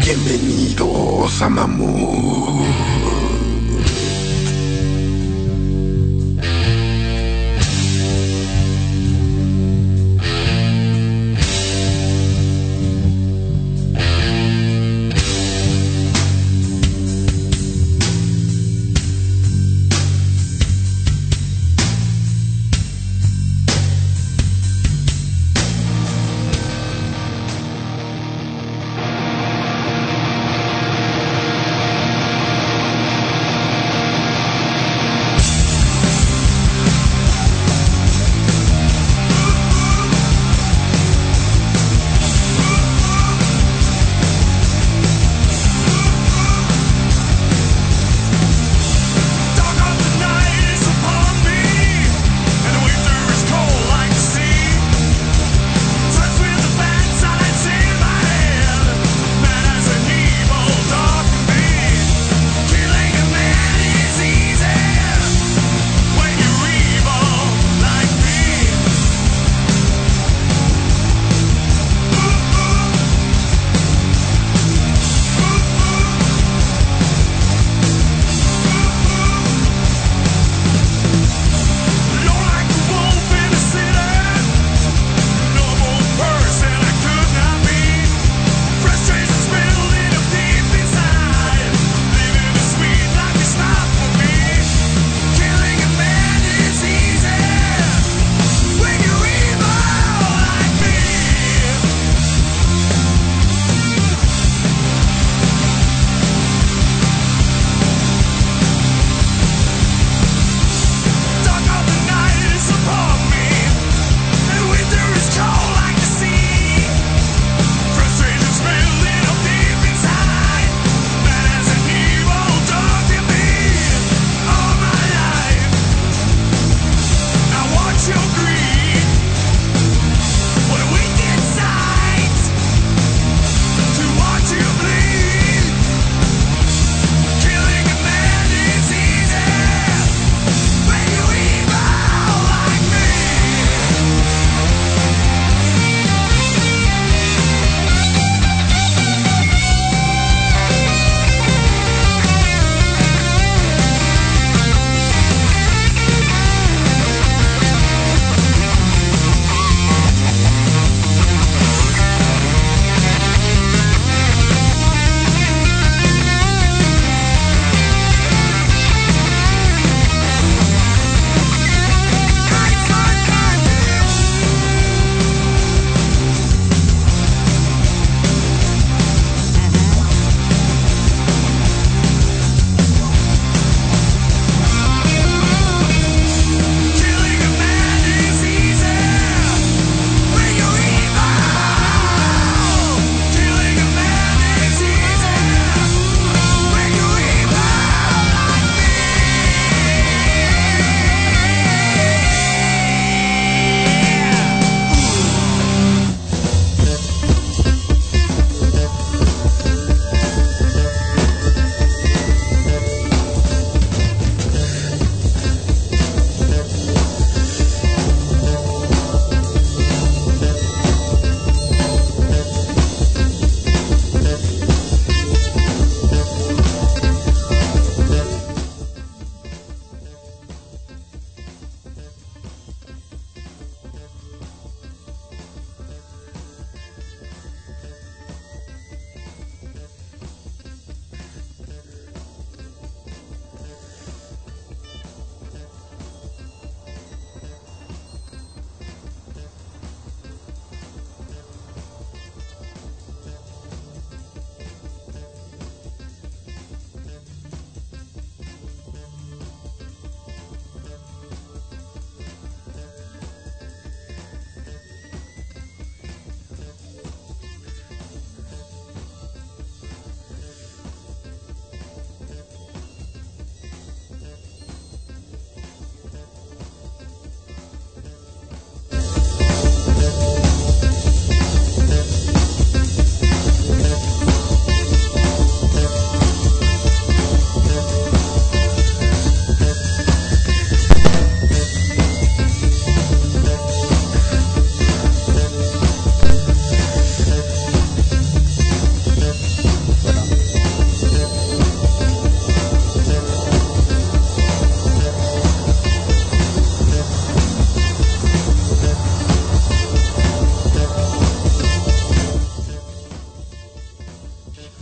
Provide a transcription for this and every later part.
Bienvenidos a Mamut.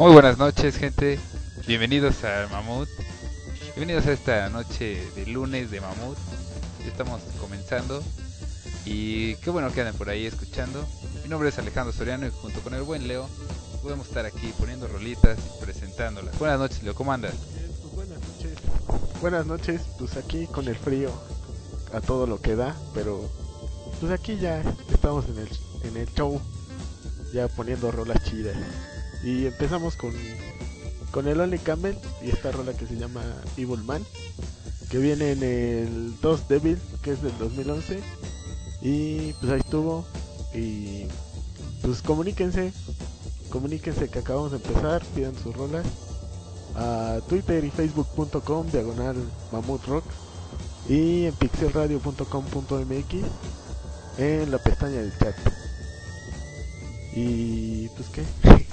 Muy buenas noches, gente. Bienvenidos a Mamut. Bienvenidos a esta noche de lunes de Mamut. Ya estamos comenzando. Y qué bueno que anden por ahí escuchando. Mi nombre es Alejandro Soriano y junto con el buen Leo podemos estar aquí poniendo rolitas y presentándolas. Buenas noches, Leo, ¿cómo andas? Pues buenas noches. Buenas noches, pues aquí con el frío a todo lo que da, pero pues aquí ya estamos en el show, ya poniendo rolas chidas. Y empezamos con el Only Camel y esta rola que se llama Evil Man, que viene en el 2 Devil, que es del 2011. Y pues ahí estuvo. Y pues comuníquense que acabamos de empezar, pidan sus rolas a Twitter y facebook.com/mamutrock y en pixelradio.com.mx en la pestaña del chat. Y pues qué.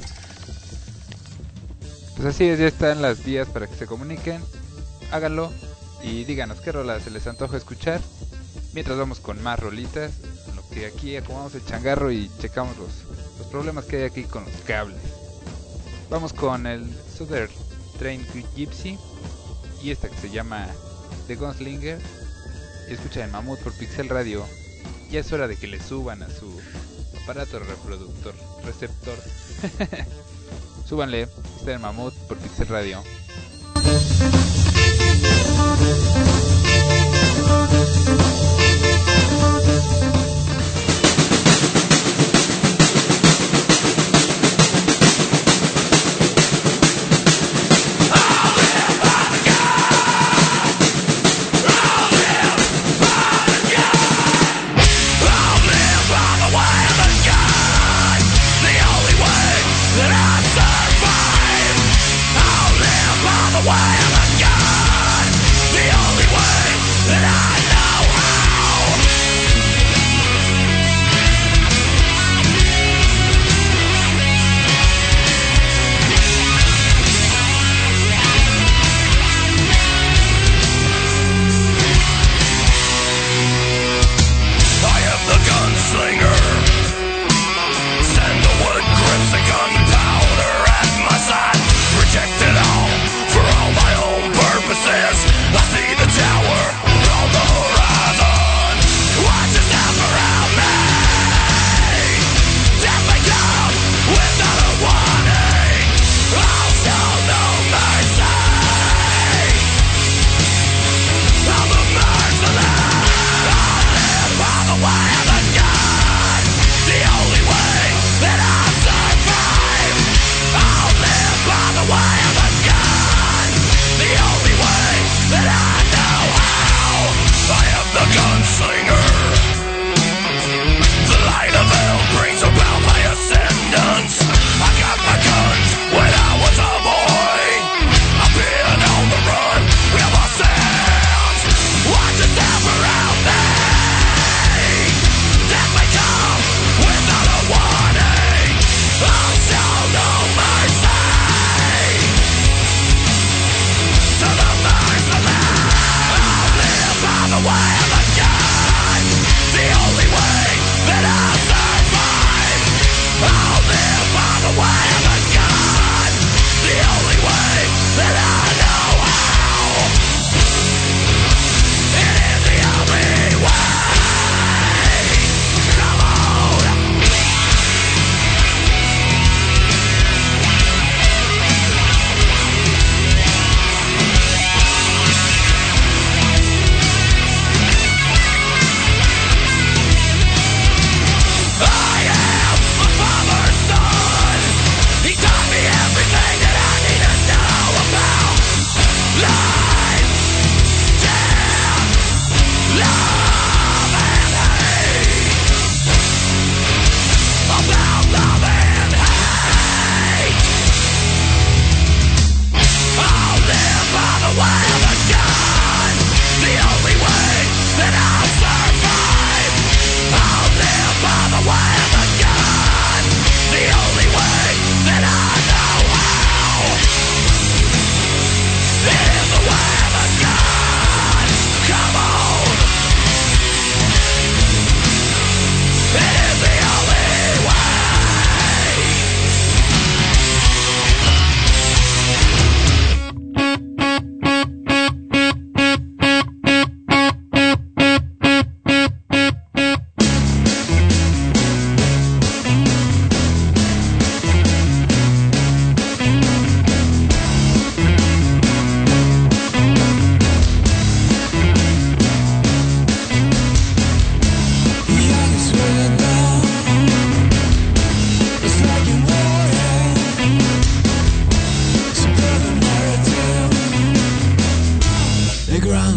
Pues así es, ya están las vías para que se comuniquen. Háganlo y díganos qué rola se les antoja escuchar. Mientras vamos con más rolitas, en lo que aquí acomodamos el changarro y checamos los problemas que hay aquí con los cables. Vamos con el Southern Train Gypsy y esta que se llama The Gunslinger. Y escucha en Mamut por Pixel Radio. Ya es hora de que le suban a su aparato receptor. Súbanle, está en Mamut por Pixel Radio.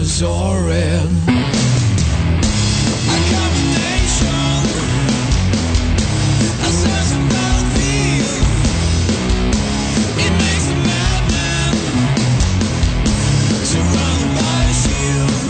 soaring. A combination, a sense of battlefield. It makes a madman surrounded by a shield.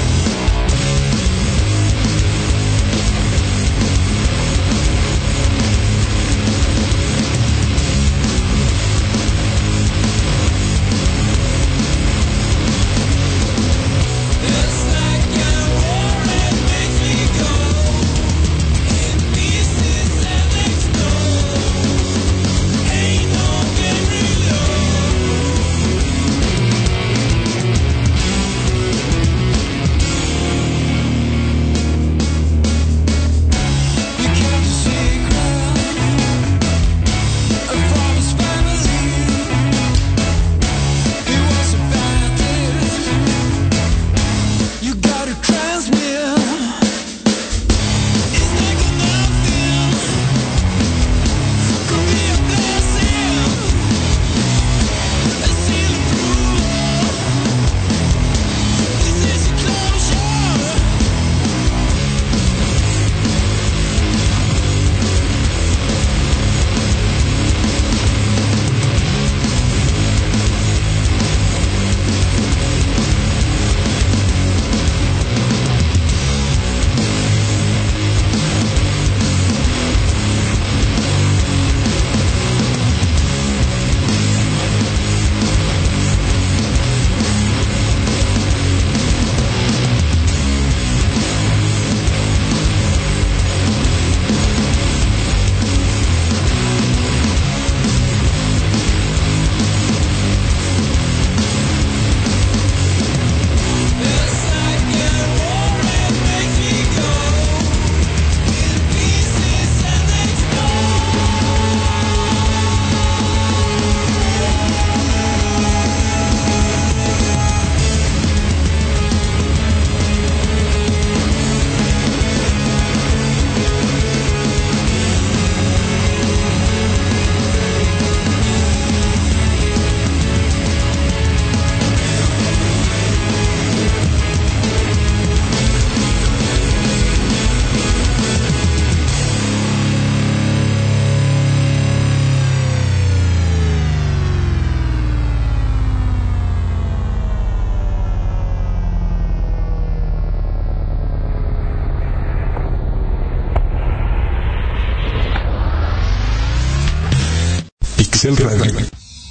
Pixel Radio.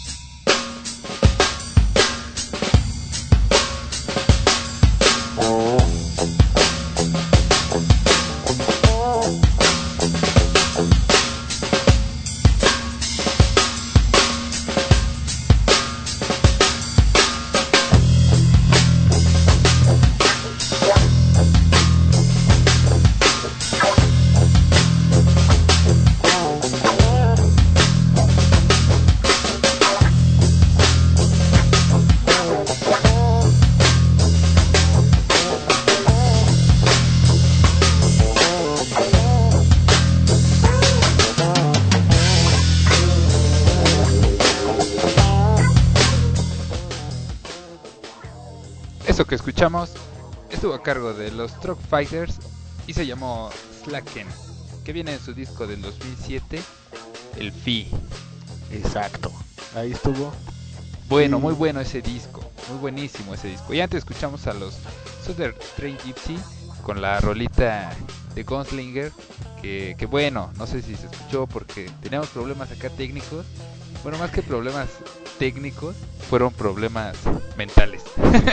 Eso que escuchamos estuvo a cargo de los Truck Fighters y se llamó Slacken, que viene en su disco del 2007, el Fi. Exacto, ahí estuvo. Bueno, Sí. muy bueno ese disco, muy buenísimo ese disco. Y antes escuchamos a los Southern Stray Gypsy con la rolita de Gunslinger, que bueno, no sé si se escuchó porque teníamos problemas acá técnicos. Bueno, más que problemas técnicos, fueron problemas mentales.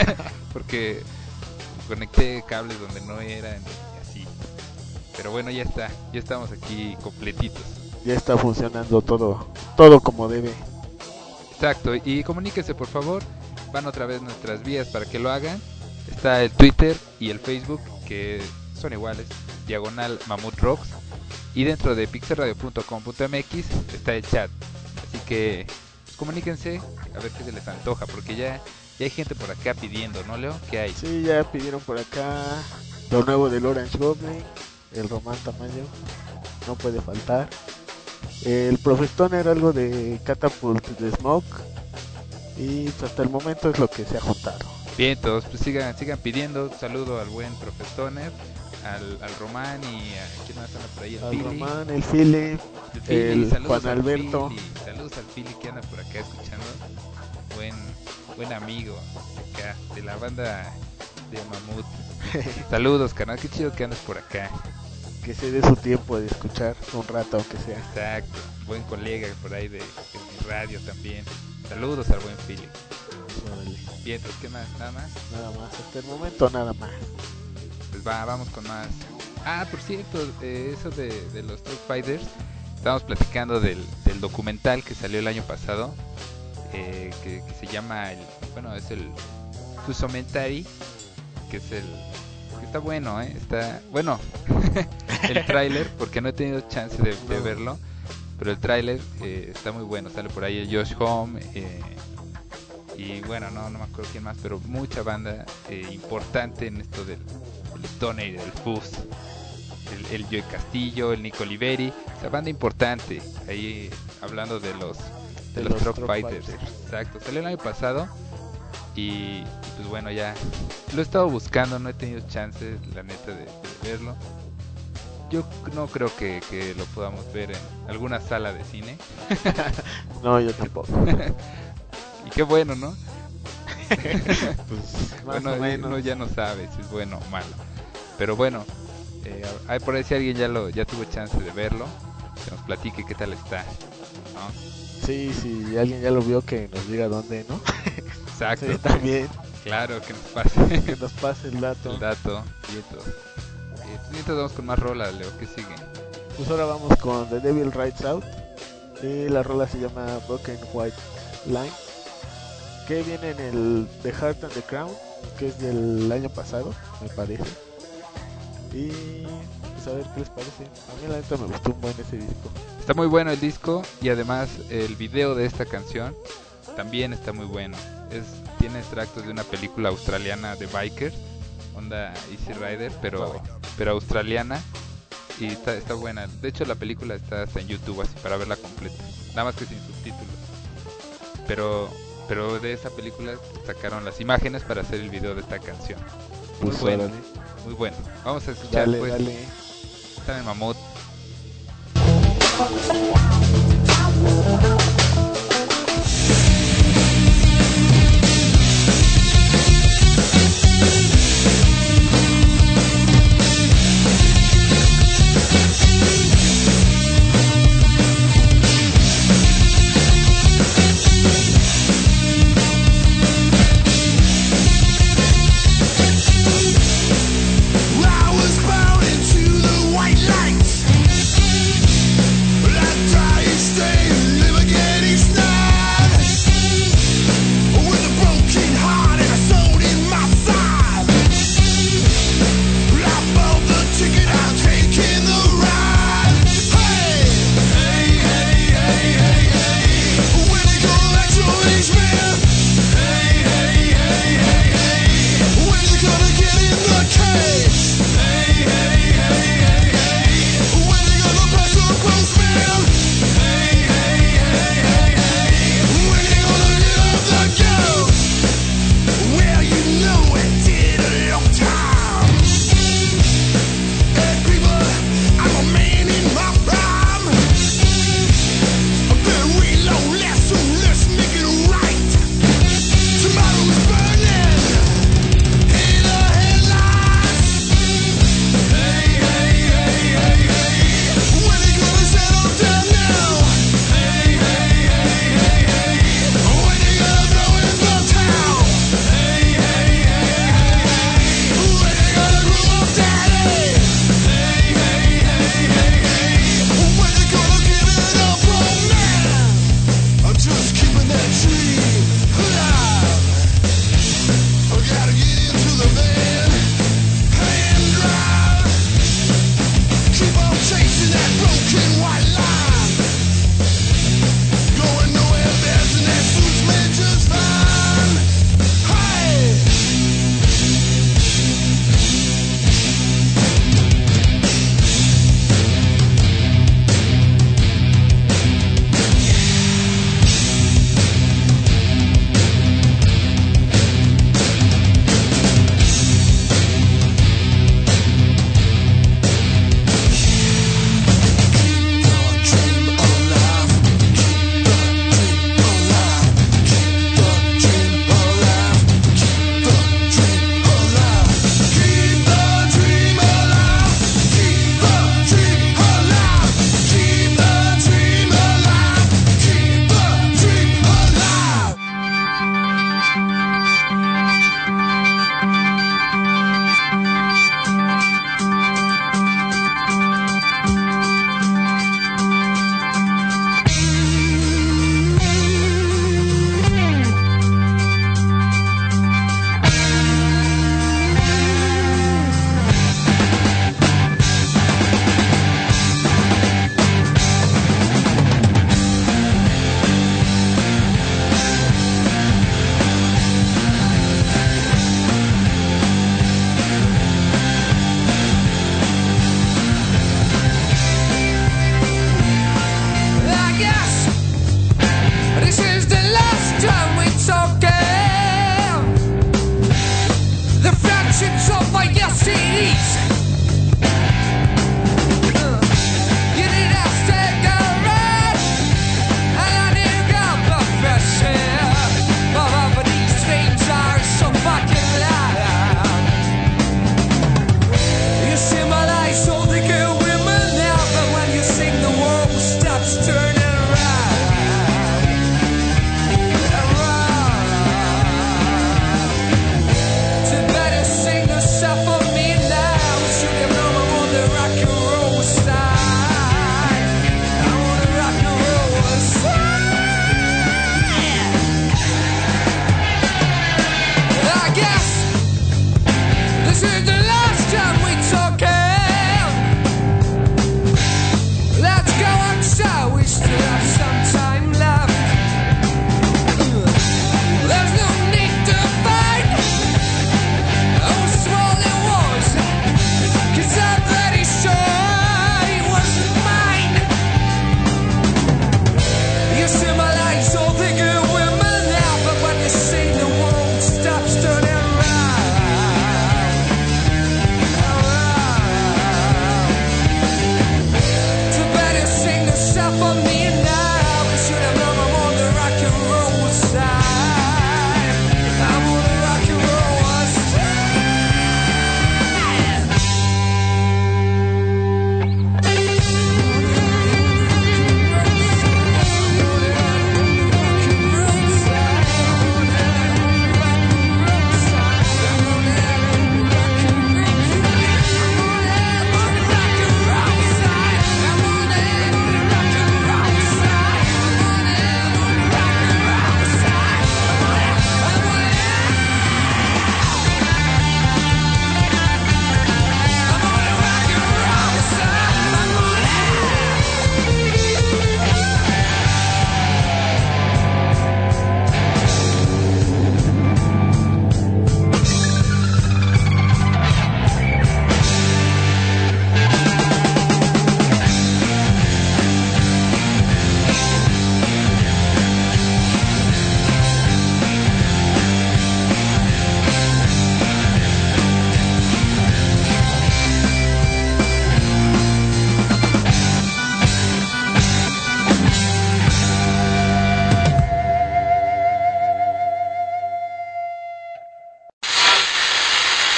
Porque conecté cables donde no eran y así. Pero bueno, ya está, ya estamos aquí completitos. Ya está funcionando todo como debe. Exacto, y comuníquense por favor, van otra vez nuestras vías para que lo hagan. Está el Twitter y el Facebook, que son iguales, diagonal Mamut Rocks. Y dentro de pixelradio.com.mx está el chat. Así que pues, comuníquense a ver qué se les antoja, porque ya hay gente por acá pidiendo, ¿no, Leo? ¿Qué hay? Sí, ya pidieron por acá lo nuevo del Orange Goblin, el Román Tamayo, no puede faltar. El Profestoner, algo de Catapult de Smoke. Y hasta el momento es lo que se ha juntado. Bien, todos, pues sigan pidiendo. Saludo al buen Profesoner, al Román y a quién más anda por ahí, el Al Pili. Román, el Philip, Philly, el saludos Juan al Alberto. Philly, saludos al Philly que anda por acá escuchando. Buen amigo acá de la banda de Mamut. Saludos, carnal, qué chido que andas por acá. Que se dé su tiempo de escuchar un rato aunque sea. Exacto, buen colega por ahí de mi radio también. Saludos al buen Philly. Órale. Bien, pues, ¿qué más? ¿Nada más? Nada más, hasta el momento nada más. Pues vamos con más. Ah, por cierto, eso de los Truck Fighters. Estábamos platicando del documental que salió el año pasado. Que se llama es el Fusomentary, que es el que está bueno, está bueno. El tráiler, porque no he tenido chance de verlo, pero el tráiler está muy bueno. Sale por ahí el Josh Homme y bueno, no me acuerdo quién más, pero mucha banda importante en esto del Stoner y del Fuzz. El Joey Castillo, el Nico Oliveri, esa banda importante ahí hablando de los Truck Fighters. Exacto, salió el año pasado y pues bueno, ya lo he estado buscando, no he tenido chance, la neta, de verlo. Yo no creo que lo podamos ver en alguna sala de cine. No, yo tampoco. Y qué bueno, ¿no? Pues más Bueno, o menos. uno ya no sabe si es bueno o malo. Pero bueno, hay por ahí si alguien ya tuvo chance de verlo, que nos platique qué tal está, ¿no? Sí, si alguien ya lo vio, que nos diga dónde, ¿no? Exacto. Sí, también. Claro, que nos pase Que nos pase el dato. el dato. Mientras vamos con más rolas, Leo, ¿qué sigue? Pues ahora vamos con The Devil Rides Out. Y la rola se llama Broken White Line, que viene en el The Heart and the Crown, que es del año pasado, me parece. Y pues a ver qué les parece. A mí la neta me gustó un buen ese disco. Está muy bueno el disco y además el video de esta canción también está muy bueno. Tiene extractos de una película australiana de bikers, onda Easy Rider, pero australiana, y está buena. De hecho la película está hasta en YouTube, así para verla completa, nada más que sin subtítulos. Pero de esa película sacaron las imágenes para hacer el video de esta canción. Muy Pues bueno, órale. muy bueno. Vamos a escuchar Dale, pues. dale. Está en Mamut. I was born into the white light. I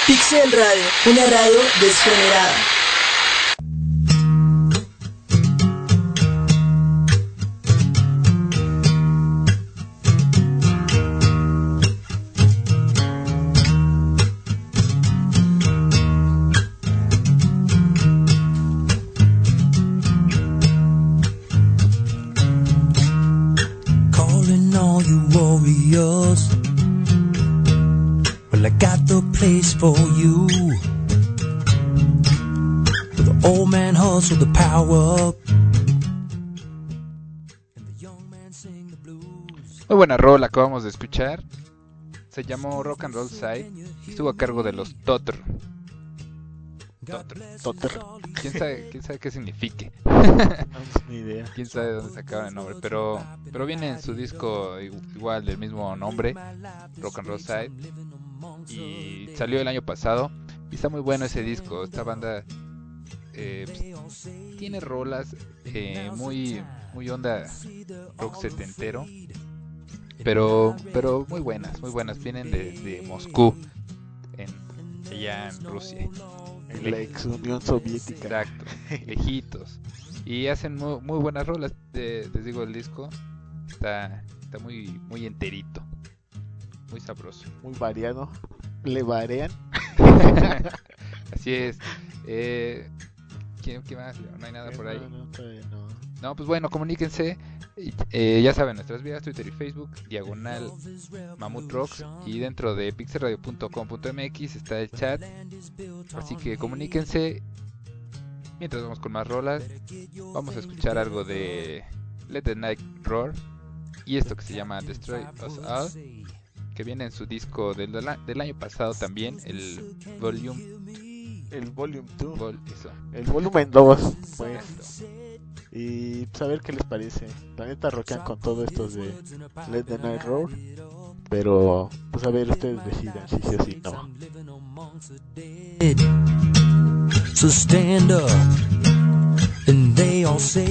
Pixel Radio, una radio desgenerada. Calling all you warriors. Well, I got the place for you. With the old man hustle the power up. And the young man sing the blues. Muy buena rola acabamos de escuchar. Se llamó Rock and Roll Side y estuvo a cargo de los Totr. Totter. ¿Quién sabe qué signifique? No tengo ni idea. Quién sabe de dónde sacaron el nombre, pero viene en su disco igual del mismo nombre, Rock and Roll Side, y salió el año pasado y está muy bueno ese disco. Esta banda pues, tiene rolas muy onda rock setentero, pero muy buenas, vienen de Moscú, allá en Rusia. En la ex Unión Soviética. Exacto, lejitos. Y hacen muy buenas rolas. Les digo, el disco está muy enterito, muy sabroso. Muy variado. Le varean. Así es. ¿Quién más? No hay nada por ahí. No, todavía no. No, pues bueno, comuníquense. Ya saben, nuestras vías, Twitter y Facebook, diagonal Mamut Rocks, y dentro de pixelradio.com.mx está el chat. Así que comuníquense. Mientras vamos con más rolas, vamos a escuchar algo de Let the Night Roar y esto que se llama Destroy Us All, que viene en su disco del año pasado también, el Volume El Volume 2. eso. El volumen 2. Pues. Exacto. Y pues, a ver qué les parece. La neta rockean con todo esto de Let the Night Roar. Pero pues a ver, ustedes decidan si sí o si no. So stand up, and they all say,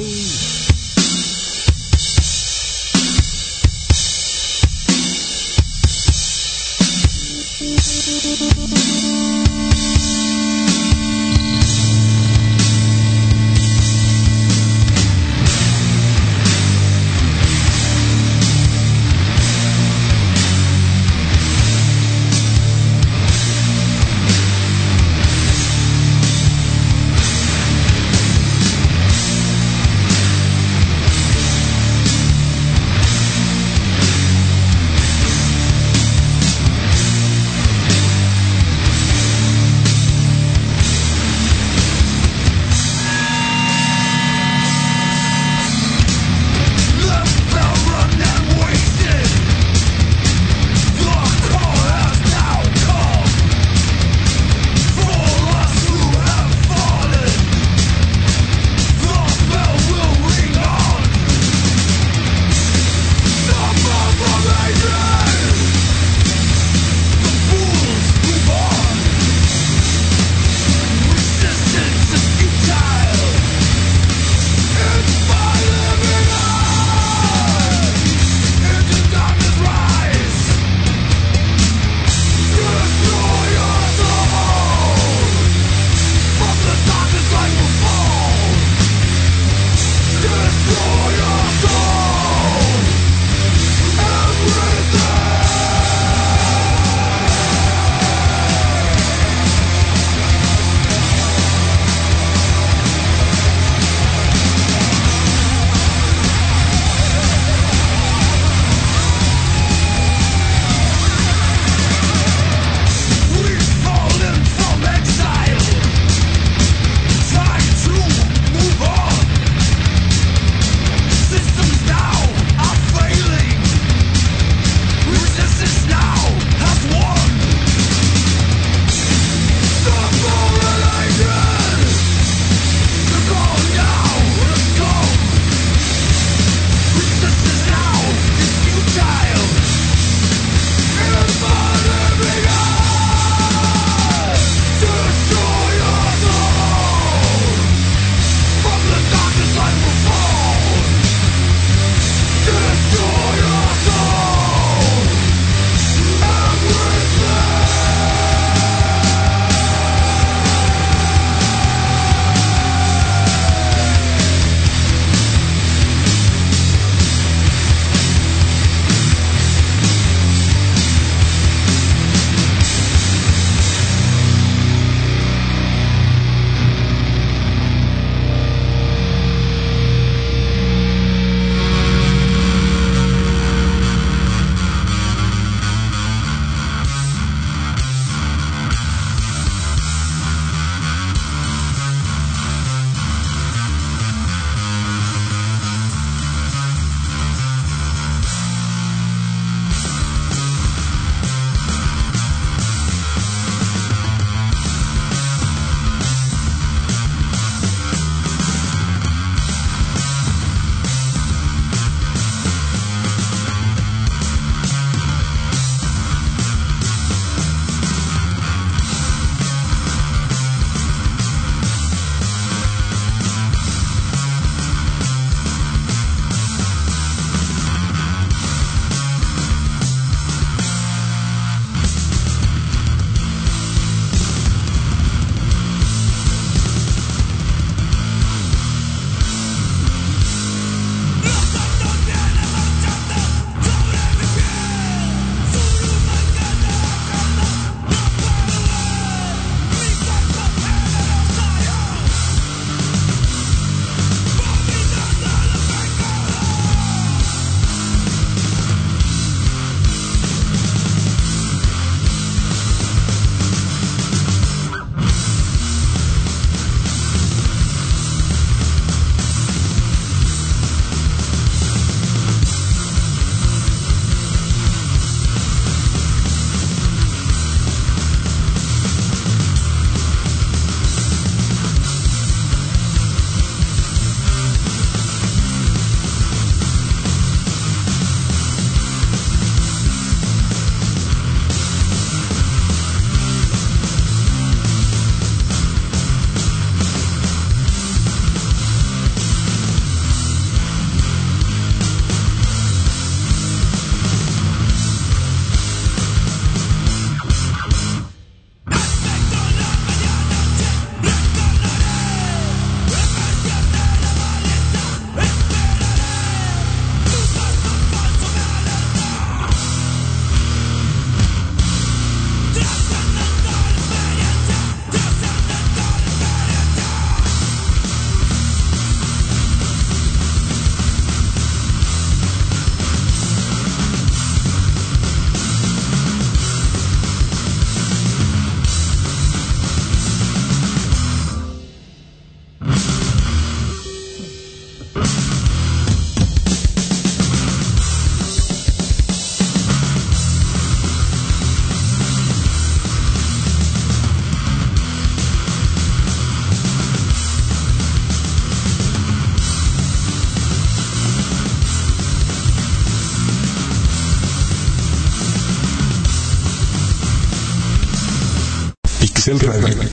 Pixel Radio.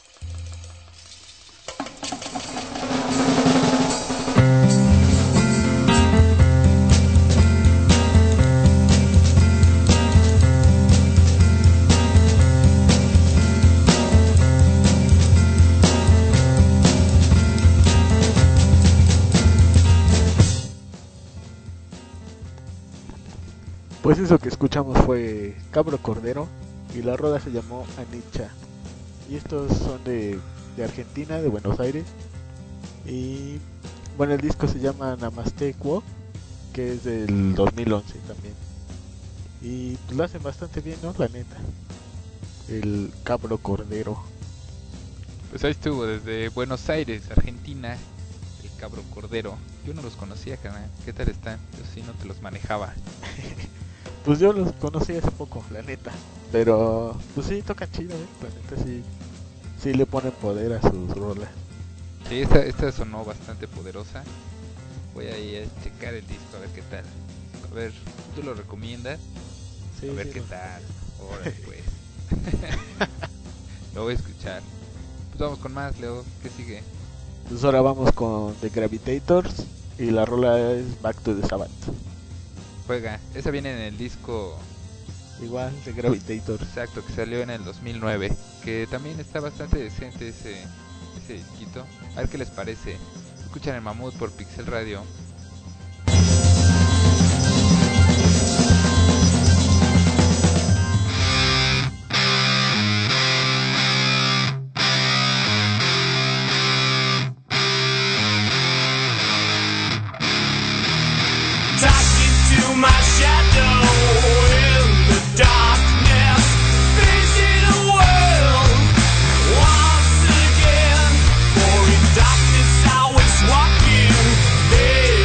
Pues eso que escuchamos fue Cabro Cordero y la rola se llamó Anicha. Y estos son de Argentina, de Buenos Aires. Y bueno, el disco se llama Namaste Quo, que es del 2011 también. Y pues lo hacen bastante bien, ¿no? La neta. El Cabro Cordero. Pues ahí estuvo, desde Buenos Aires, Argentina, el Cabro Cordero. Yo no los conocía, carnal. ¿Qué tal están? Yo sí no te los manejaba. Pues yo los conocí hace poco, la neta. Pero pues sí, toca chido, la neta sí le ponen poder a sus rolas. Sí, esta sonó bastante poderosa. Voy a ir a checar el disco a ver qué tal. A ver, ¿tú lo recomiendas? Sí, A ver sí, qué no. tal. Órale, pues. Lo voy a escuchar. Pues vamos con más, Leo. ¿Qué sigue? Pues ahora vamos con The Gravitators y la rola es Back to the Sabbath. Juega. Esa viene en el disco Igual, The Gravitators. exacto que salió en el 2009. Que también está bastante decente ese disquito. A ver qué les parece. Escuchan el Mamut por Pixel Radio. Talking to my shadow in the darkness, facing the world once again. For in darkness I was walking, there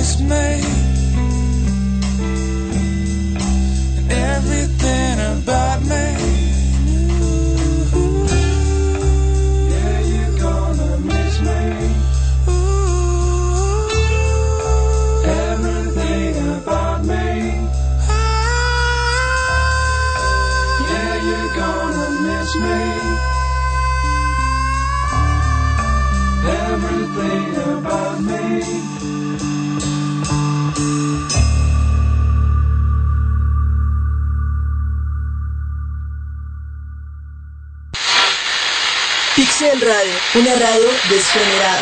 miss me, and everything about me. Yeah, you're gonna miss me. Everything about me. Yeah, you're gonna miss me. Everything about me. Pixel Radio, una radio desgenerada.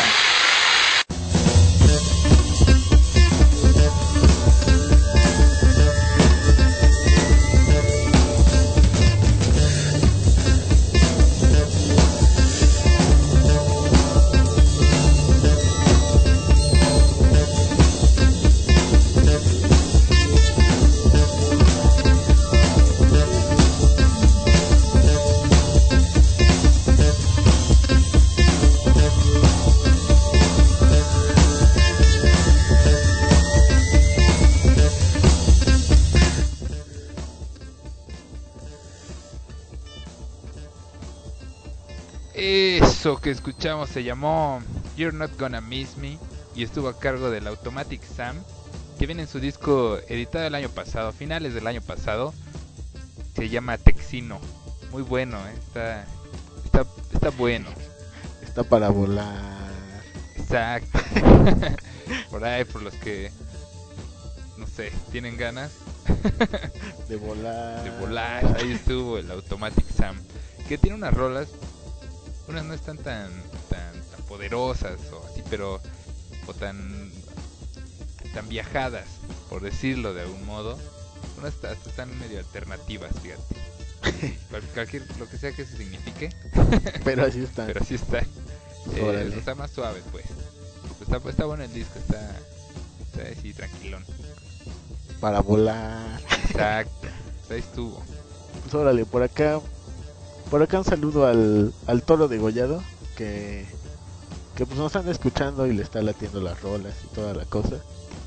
Eso que escuchamos se llamó You're Not Gonna Miss Me y estuvo a cargo del Automatic Sam, que viene en su disco editado el año pasado, finales del año pasado. Se llama Texino. Muy bueno, está bueno. Está para volar. Exacto. Por ahí, por los que, no sé, tienen ganas De volar. de volar. Ahí estuvo el Automatic Sam, que tiene unas rolas. Unas no están tan poderosas o así, pero o tan viajadas, por decirlo de algún modo. Unas hasta están medio alternativas, fíjate. Cualquier, lo que sea que eso signifique. Pero así está. Pero así está. Órale. Está más suave, pues. Está bueno el disco, está así tranquilón. Para volar. Exacto. Ahí estuvo. Pues órale, por acá un saludo al Toro Degollado, que pues nos anda escuchando y le está latiendo las rolas y toda la cosa.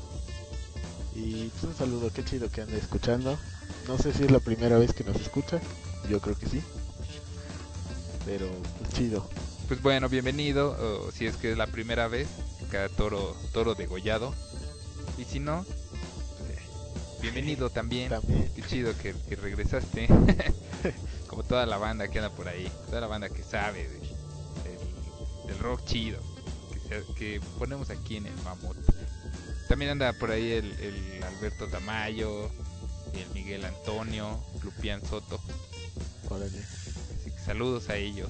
Y pues un saludo, qué chido que ande escuchando. No sé si es la primera vez que nos escucha, yo creo que sí. Pero pues chido. Pues bueno, bienvenido, o si es que es la primera vez, cada toro degollado. Y si no, bienvenido también. Qué chido que regresaste. Como toda la banda que anda por ahí, toda la banda que sabe del rock chido que ponemos aquí en el Mamut. También anda por ahí el Alberto Tamayo, el Miguel Antonio, Lupián Soto. Órale. Así que saludos a ellos.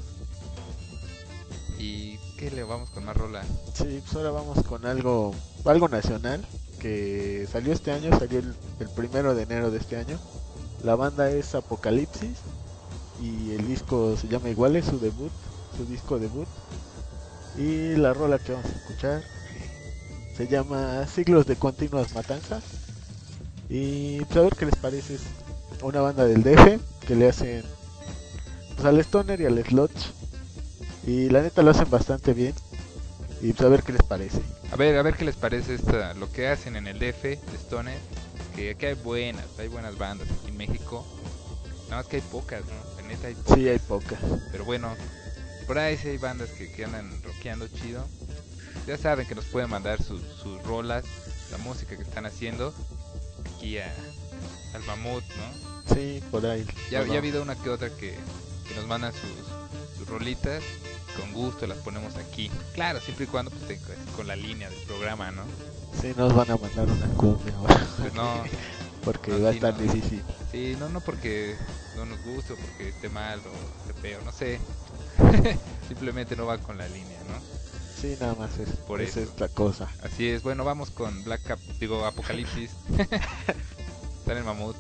¿Y qué le vamos con más rola? Sí, pues ahora vamos con algo nacional que salió este año, salió el 1 de enero de este año. La banda es Apocalipsis y el disco se llama igual, es su disco debut. Y la rola que vamos a escuchar se llama Siglos de Continuas Matanzas. Y pues a ver qué les parece, es una banda del DF que le hacen pues al stoner y al sludge. Y la neta lo hacen bastante bien. Y pues a ver qué les parece. A ver qué les parece lo que hacen en el DF, el stoner. Que aquí hay buenas bandas aquí en México. Nada más que hay pocas, ¿no? La neta hay pocas. Sí, hay pocas. Pero bueno, por ahí sí hay bandas que andan rockeando chido. Ya saben que nos pueden mandar sus rolas, la música que están haciendo aquí al Mamut, ¿no? Sí, por ahí. Ya ha habido una que otra que nos mandan sus rolitas. Con gusto las ponemos aquí. Claro, siempre y cuando pues, con la línea del programa, ¿no? Sí, nos van a mandar una cumbia. Pues no. Porque no, va a sí, estar no. difícil. Sí, no porque no nos guste o porque esté mal o esté peor, no sé. Simplemente no va con la línea, ¿no? Sí, nada más es Por esa eso. es la cosa. Así es, bueno, vamos con Apocalipsis. Está en el Mamut.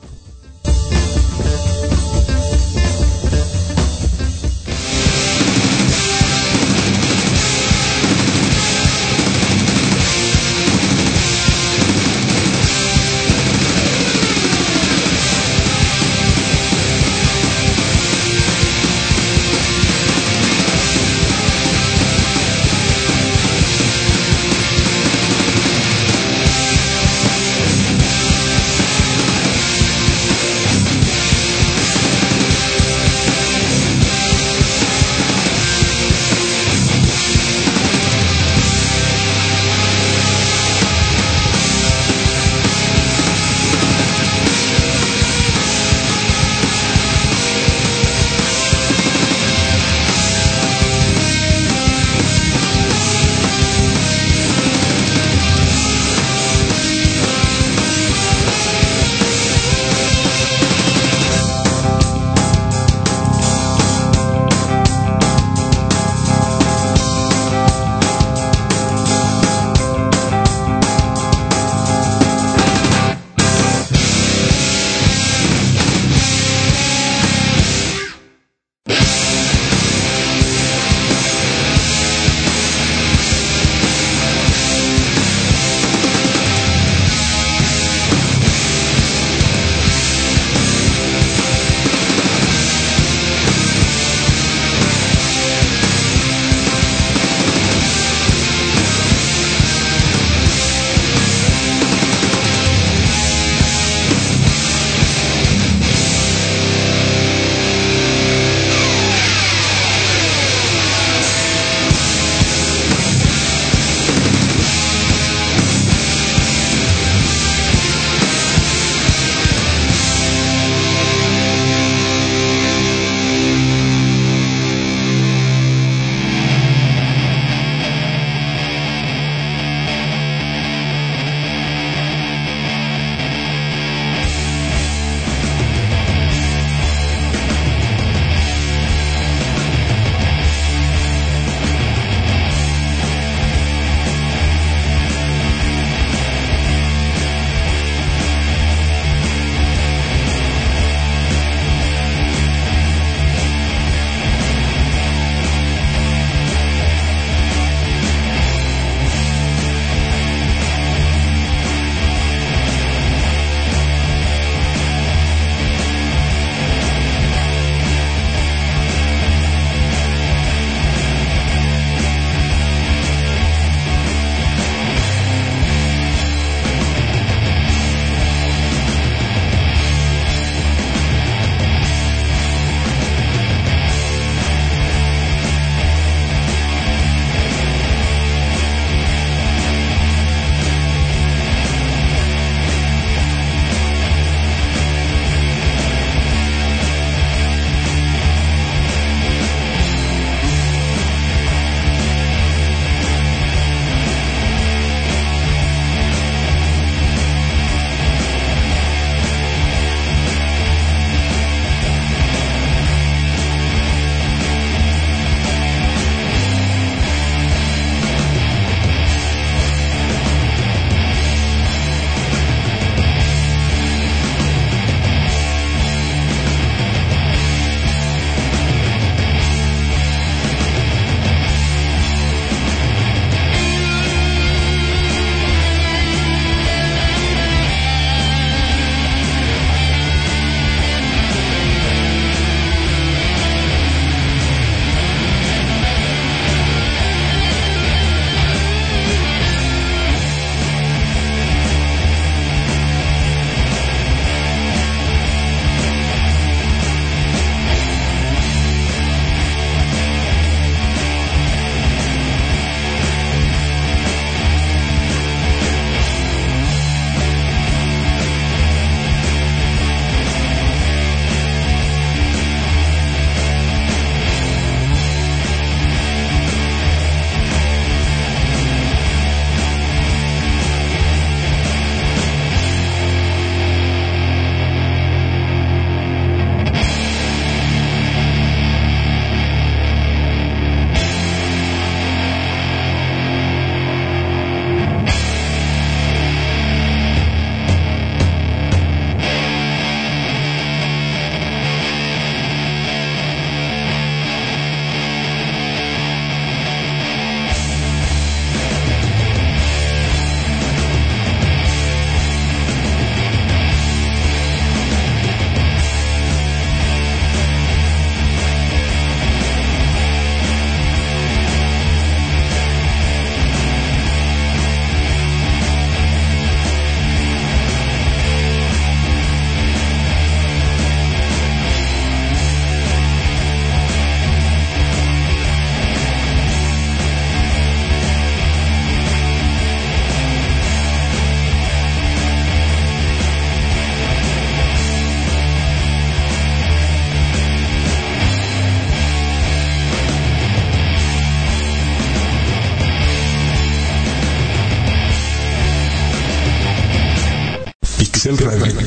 Pixel Radio.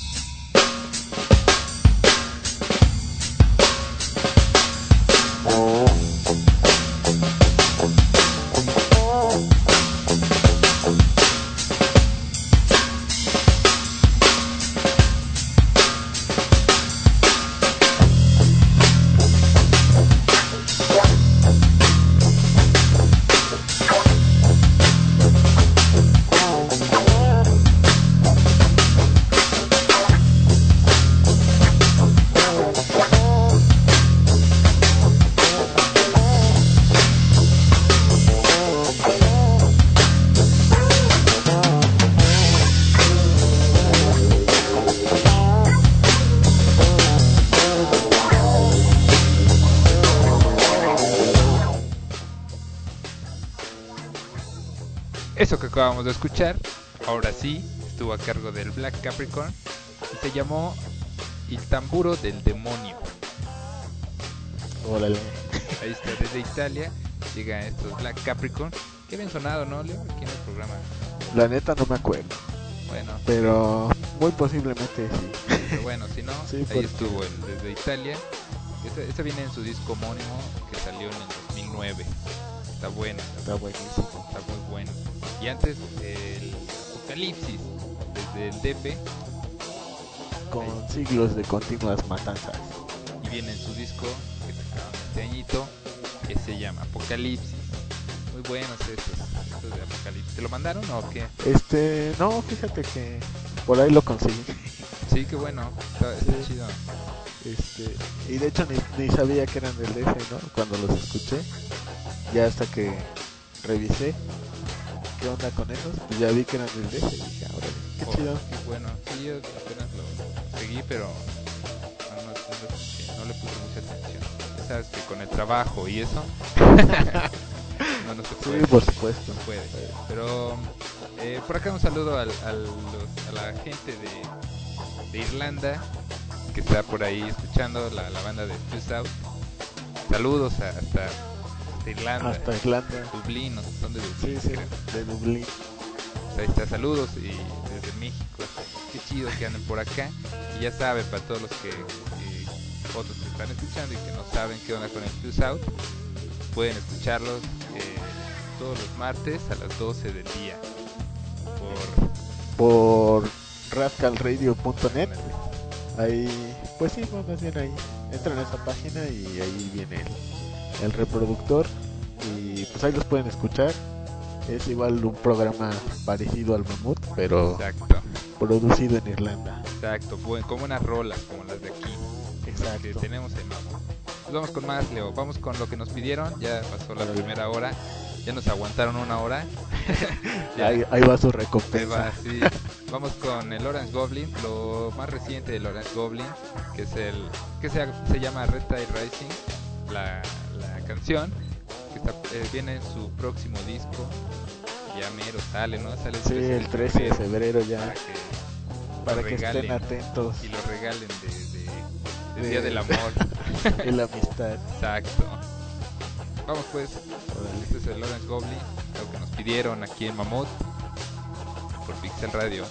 Eso que acabamos de escuchar, ahora sí, estuvo a cargo del Black Capricorn y se llamó El Tamburo del Demonio. Órale. Ahí está, desde Italia llegan estos Black Capricorn. Qué bien sonado, ¿no, Leo? Aquí en el programa. La neta no me acuerdo, Bueno, pero muy posiblemente sí. pero bueno, si no, Sí, ahí porque- estuvo el desde Italia. Ese viene en su disco homónimo que salió en el 2009. Está bueno, Está buenísimo. está muy bueno. Y antes el Apocalipsis desde el DF Con siglos de continuas matanzas. y viene en su disco que sacaron este añito que se llama Apocalipsis. Muy buenos estos de Apocalipsis. ¿Te lo mandaron o qué? No, fíjate que por ahí lo conseguí. Sí, qué bueno, está Sí. chido. Y de hecho ni sabía que eran del DF, ¿no? Cuando los escuché, ya hasta que revisé qué onda con esos, pues ya vi que eran del DF y dije, ahora qué Oh, chido. qué bueno, sí, yo apenas lo seguí, pero no lo escuché, no le puse mucha atención. Ya sabes que con el trabajo y eso, no se puede. Sí, por supuesto. No puede. Pero por acá un saludo a la gente de Irlanda que está por ahí escuchando la banda de Fuse Out. Saludos hasta Irlanda, Hasta Irlanda. Dublín, ¿no? Son de Dublín, Sí, creo. de Dublín. Ahí está, saludos y desde México. Qué chido que anden por acá. Y ya saben, para todos los otros que están escuchando y que no saben qué onda con el Fuse Out, pueden escucharlos todos los martes a las 12 del día Por rascalradio.net. Ahí, pues sí, más bien ahí. Entran a esa página y ahí viene el reproductor. Y pues ahí los pueden escuchar. Es igual un programa parecido al Mamut, pero Exacto, producido en Irlanda. exacto, como unas rolas como las de aquí que Exacto. tenemos en Mamut. Pues vamos con más, Leo, vamos con lo que nos pidieron. Ya pasó la primera hora, ya nos aguantaron una hora. Ya. Ahí va su Ahí recompensa. va, sí. Vamos con el Orange Goblin, lo más reciente del Orange Goblin, que es se llama Red Tide Rising, la canción que viene en su próximo disco. Ya mero sale, ¿no? Sale Sí, el 13 de febrero ya. Para lo que estén regalen atentos. y lo regalen de De- Día del Amor. Y la amistad. Exacto. Vamos pues, Órale. este es el Orange Goblin, lo que nos pidieron aquí en Mamut por Pixel Radio.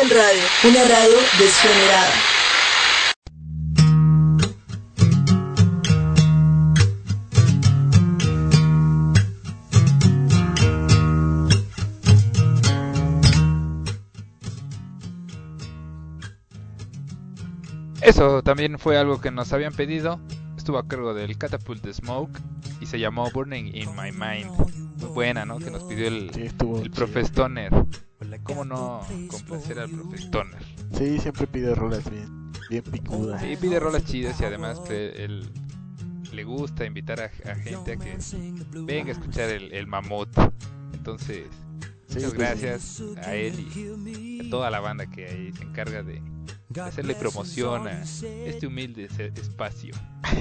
Radio, una radio desgenerada. Eso también fue algo que nos habían pedido. Estuvo a cargo del Catapult the Smoke y se llamó Burning in My Mind. Muy buena, ¿no? Que nos pidió el Profe Stoner. ¿Cómo no complacer al Profe Stoner? Sí, siempre pide rolas bien picudas. Sí, pide rolas chidas y además pues, él le gusta invitar a gente a que venga a escuchar el mamut. Entonces, muchas gracias a él y a toda la banda que ahí se encarga de hacerle promoción a este humilde espacio.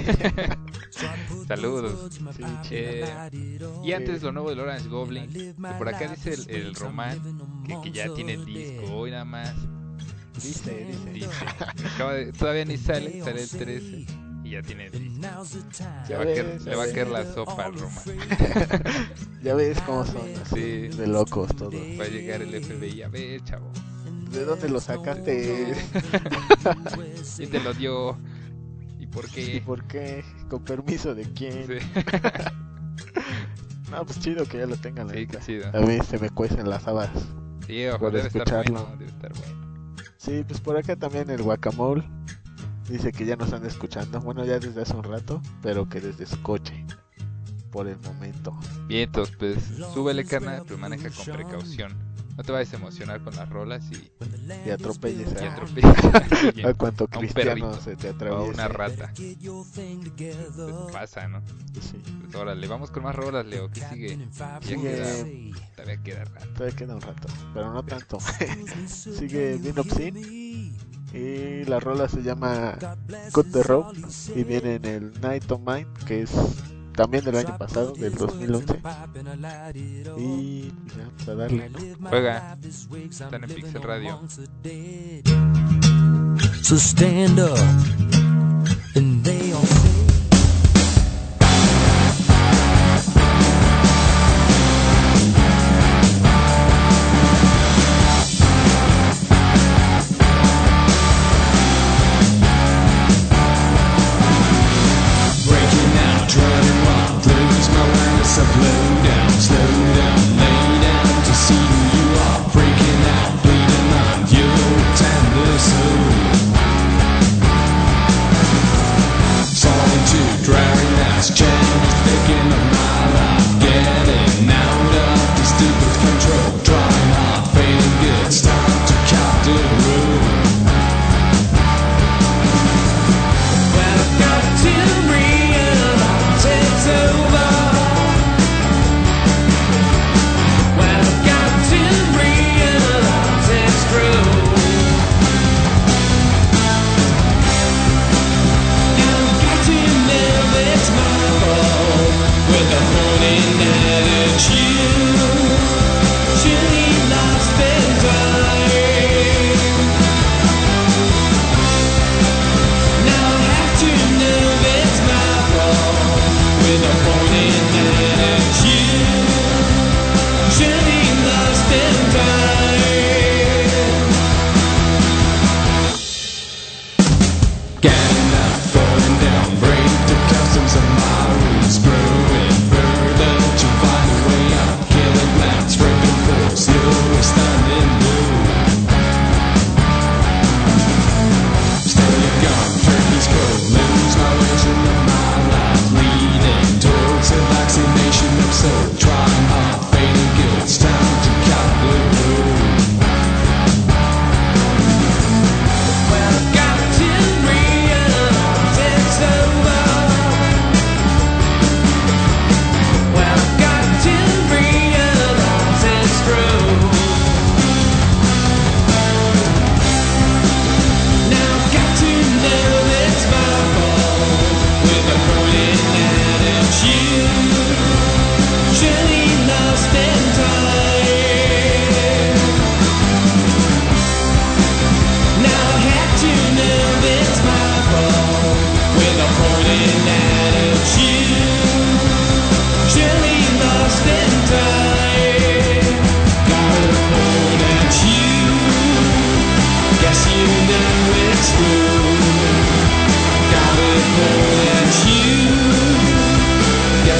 Saludos. Y antes lo nuevo del Orange Goblin, que por acá dice el Román que ya tiene el disco, hoy nada más. Dice. Todavía ni sale el 13 y ya tiene el disco. Le va a caer la sopa al Román. Ya ves cómo son Sí. de locos todos. Va a llegar el FBI, a ver, chavo. ¿De dónde lo sacaste? ¿Quién te lo dio? ¿Y por qué? ¿Y por qué? ¿Con permiso de quién? Sí. No, pues chido que ya lo tengan. Sí, qué chido. A mí se me cuecen las habas. Sí, ojo, por debe estar escucharlo. bueno. Sí, pues por acá también el Guacamole dice que ya nos están escuchando. Bueno, ya desde hace un rato, pero que desde su coche. Por el momento. Bien, entonces, pues, súbele, carnal, pero maneja con precaución. No te vayas a emocionar con las rolas y atropelles a a cuanto a un cristiano perrito se te o a atraviese. una rata. Pues pasa, ¿no? Sí. Pues órale, vamos con más rolas, Leo. ¿Qué sigue? Todavía queda rato. Todavía queda un rato, pero no tanto. Sigue Vinopsin y la rola se llama Cut the Rope y viene en el Night of Mine, que es también del año pasado, del 2011. Y pues ya, pues a darle, ¿no? Juega. Están en Pixel Radio. So stand up and they all say Slow down, lay down to see who you are. Breaking out, bleeding mind, your tender soul.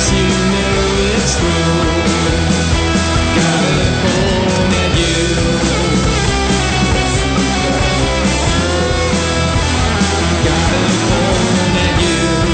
you know it's true. Gotta point at you. Gotta point at you.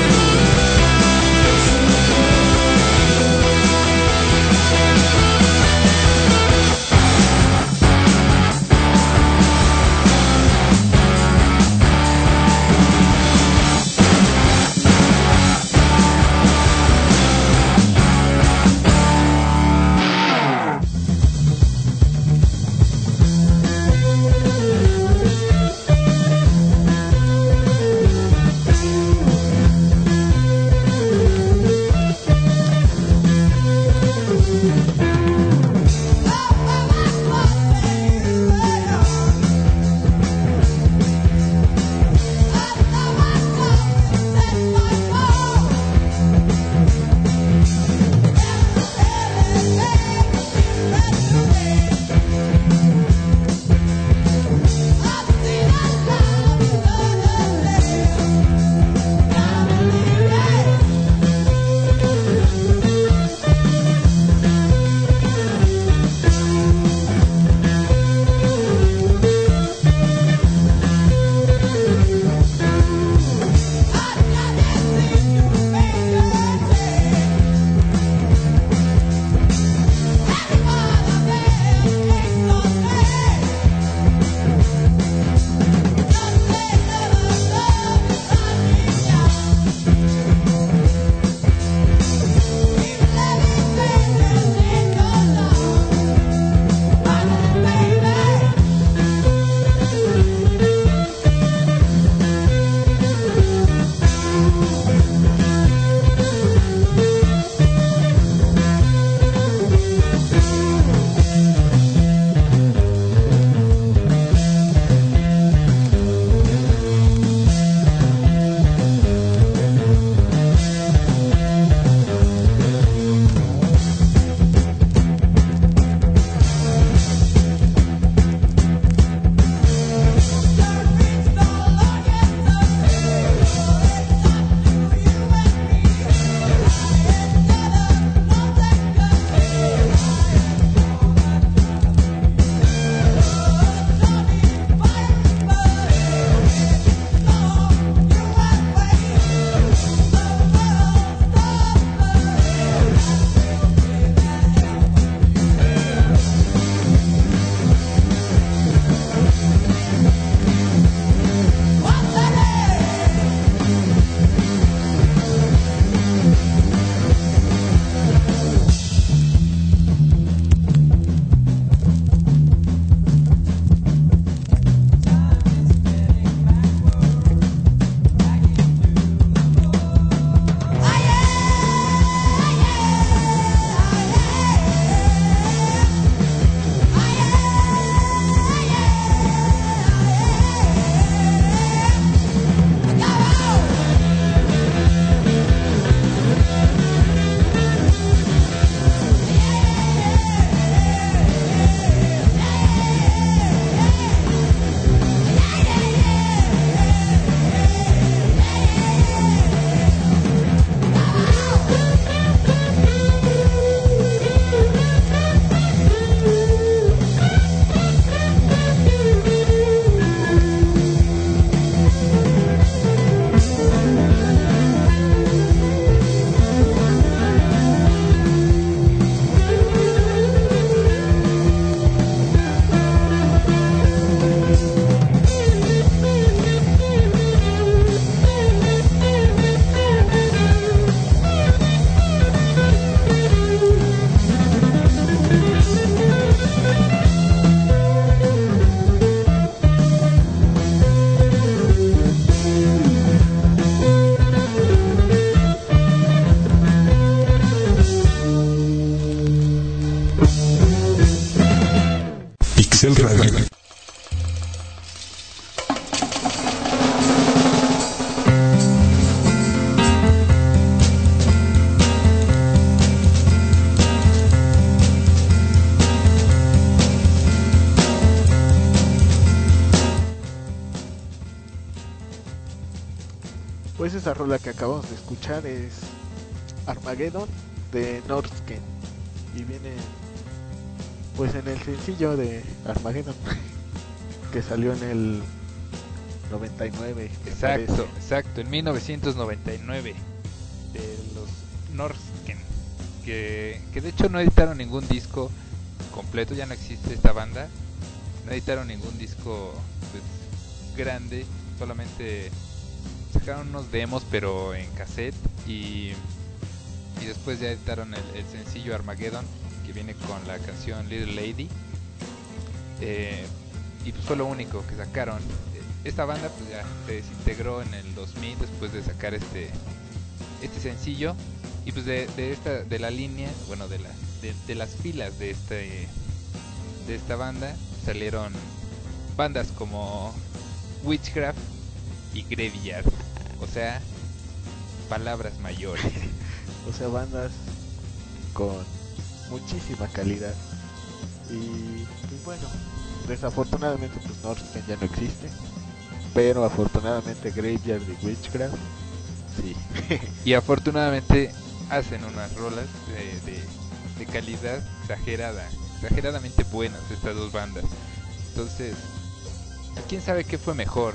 Pixel Radio. Pues esa rola que acabamos de escuchar es Armageddon de Norsken. Y viene pues en el sencillo de Armageddon que salió en el 99. me Exacto, parece. exacto, en 1999 de los Norsken, que de hecho no editaron ningún disco completo, ya no existe esta banda, no editaron ningún disco pues, grande, solamente sacaron unos demos pero en cassette y después ya editaron el sencillo Armageddon, que viene con la canción Little Lady, y pues fue lo único que sacaron. Esta banda pues ya se desintegró en el 2000 después de sacar este sencillo, y pues de la línea, bueno, de las filas de esta banda salieron bandas como Witchcraft y Graveyard, o sea, palabras mayores. O sea, bandas con muchísima calidad. Y bueno, desafortunadamente pues Norsken ya no existe, pero afortunadamente Graveyard y Witchcraft sí. Y afortunadamente hacen unas rolas de calidad exageradamente buenas estas dos bandas. Entonces, ¿quién sabe qué fue mejor?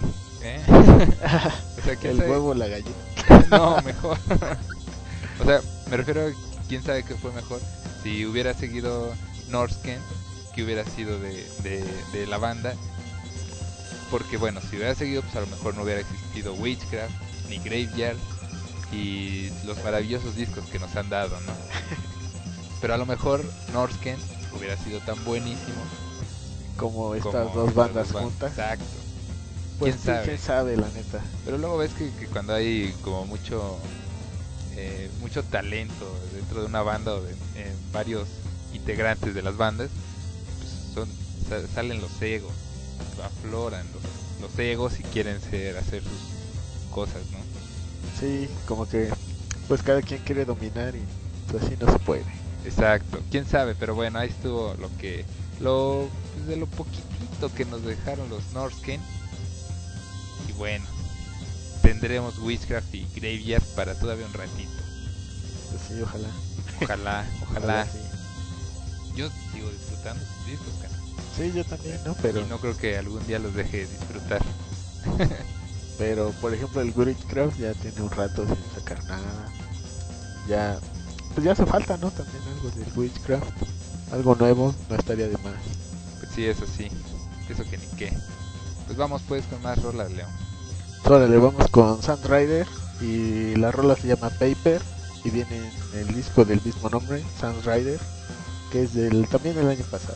O sea, ¿quién El sabe? huevo o la gallina. No, mejor. O sea, me refiero a quién sabe qué fue mejor. Si hubiera seguido Norsken, que hubiera sido de la banda. Porque bueno, si hubiera seguido, pues a lo mejor no hubiera existido Witchcraft ni Graveyard y los maravillosos discos que nos han dado, ¿no? Pero a lo mejor Norsken hubiera sido tan buenísimo Como estas como dos estas bandas dos juntas. Exacto. Pues ¿Quién sabe? quién sabe, la neta. Pero luego ves que cuando hay como mucho talento dentro de una banda o de varios integrantes de las bandas, pues salen los egos, afloran los egos y quieren hacer sus cosas, ¿no? Sí, como que pues cada quien quiere dominar y pues así no se puede. Exacto, quién sabe, pero bueno, ahí estuvo pues de lo poquitito que nos dejaron los Norsken. Y bueno, tendremos Witchcraft y Graveyard para todavía un ratito. Pues sí, ojalá. Ojalá. Sí. Yo sigo disfrutando sus discos, cara. Sí, yo también, ¿no? Pero Y no creo que algún día los deje de disfrutar. Pero por ejemplo el Witchcraft ya tiene un rato sin sacar nada. Ya pues ya hace falta, ¿no? También algo del Witchcraft, algo nuevo, no estaría de más. Pues sí, eso que ni qué. Pues vamos pues con más rolas, Leo. Ahora le vamos con Sunrider y la rola se llama Paper y viene en el disco del mismo nombre, Sunrider, que es también del año pasado.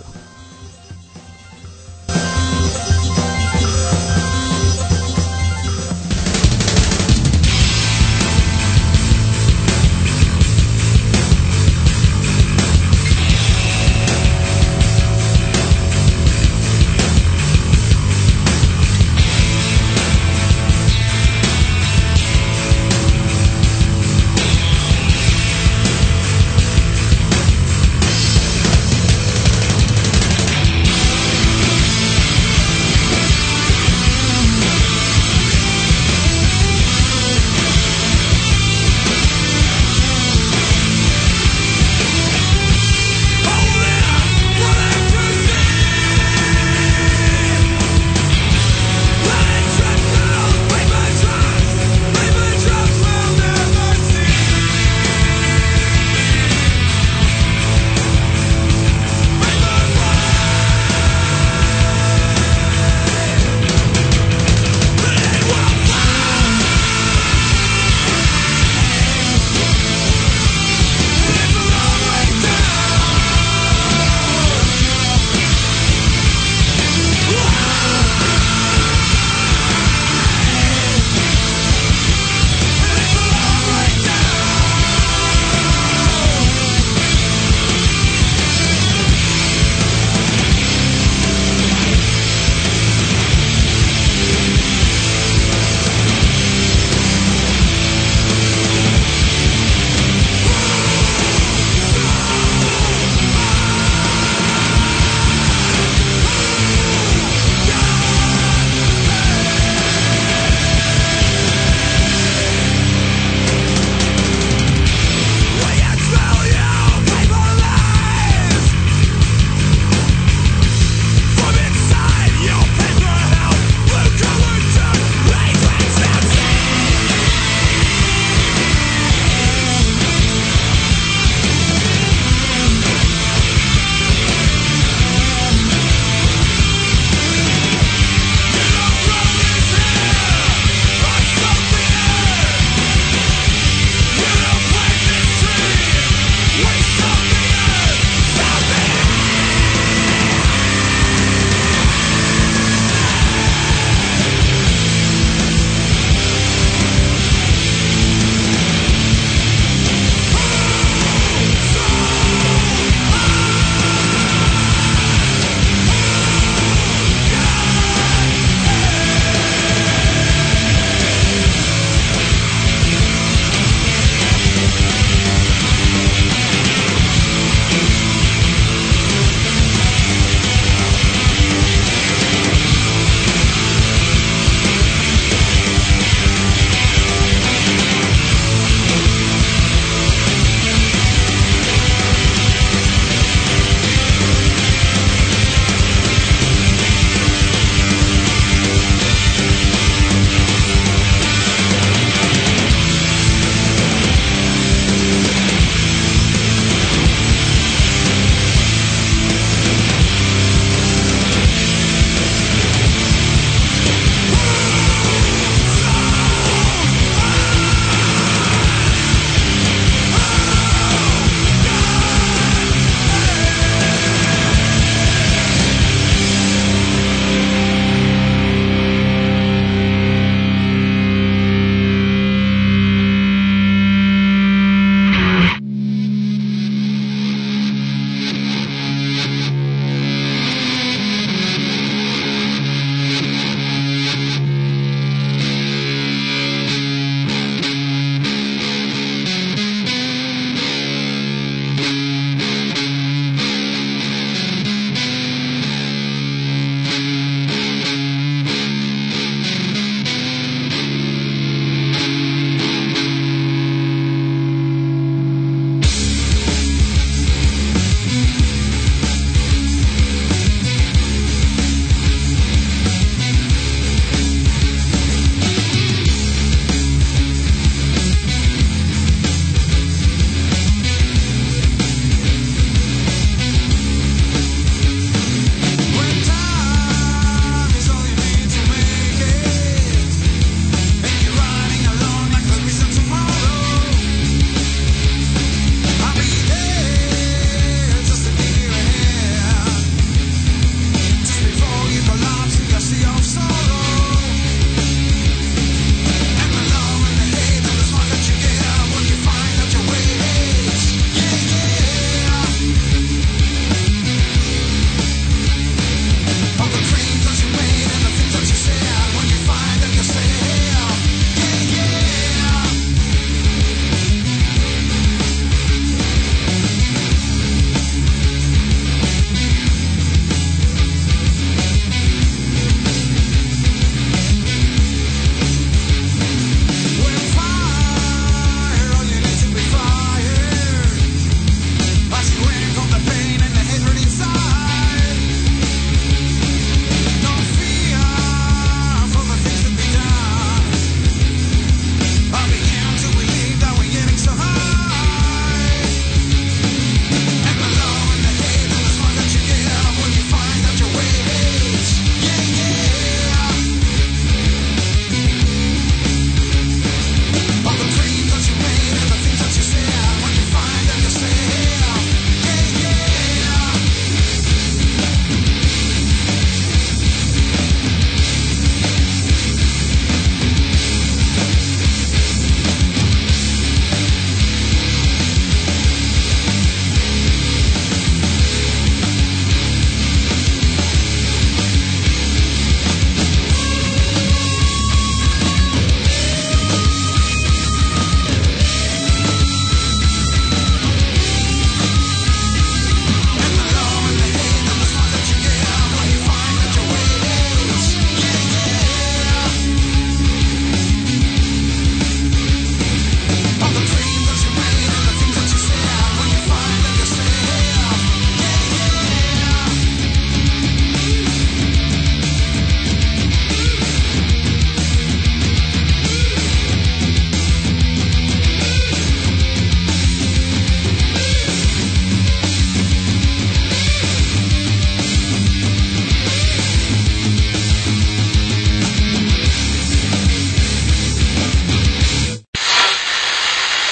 Paper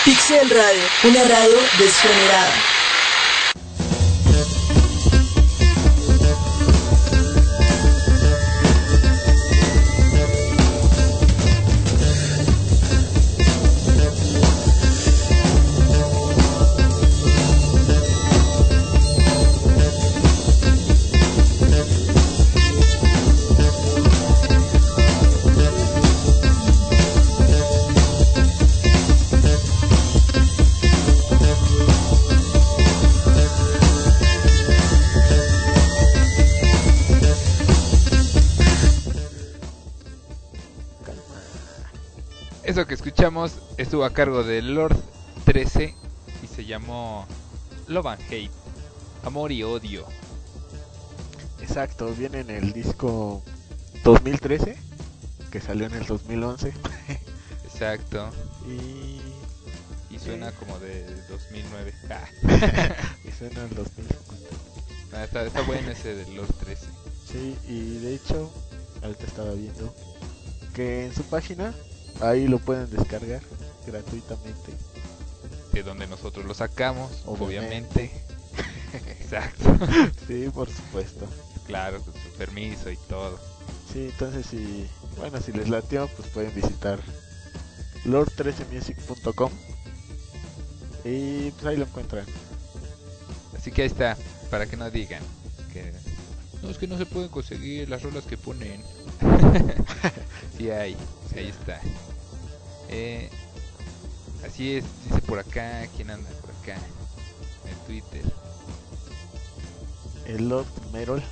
Pixel Radio, una radio desgenerada. Eso que escuchamos estuvo a cargo de Lord 13 y se llamó Love and Hate, Amor y Odio. Exacto, viene en el disco 2013, que salió en el 2011. Exacto. Y Y suena como de 2009. Ah. y suena en 2000. Está bueno ese de Lord 13. Sí, y de hecho, ahorita estaba viendo que en su página ahí lo pueden descargar gratuitamente. De donde nosotros lo sacamos, obviamente. Exacto. Sí, por supuesto. Claro, con su permiso y todo. Sí, entonces si les latió, pues pueden visitar lord13music.com y pues ahí lo encuentran. Así que ahí está, para que no digan que no, es que no se pueden conseguir las rolas que ponen. Sí hay, ahí está. Así es, dice por acá, ¿quién anda por acá? En Twitter. El Lord Merol.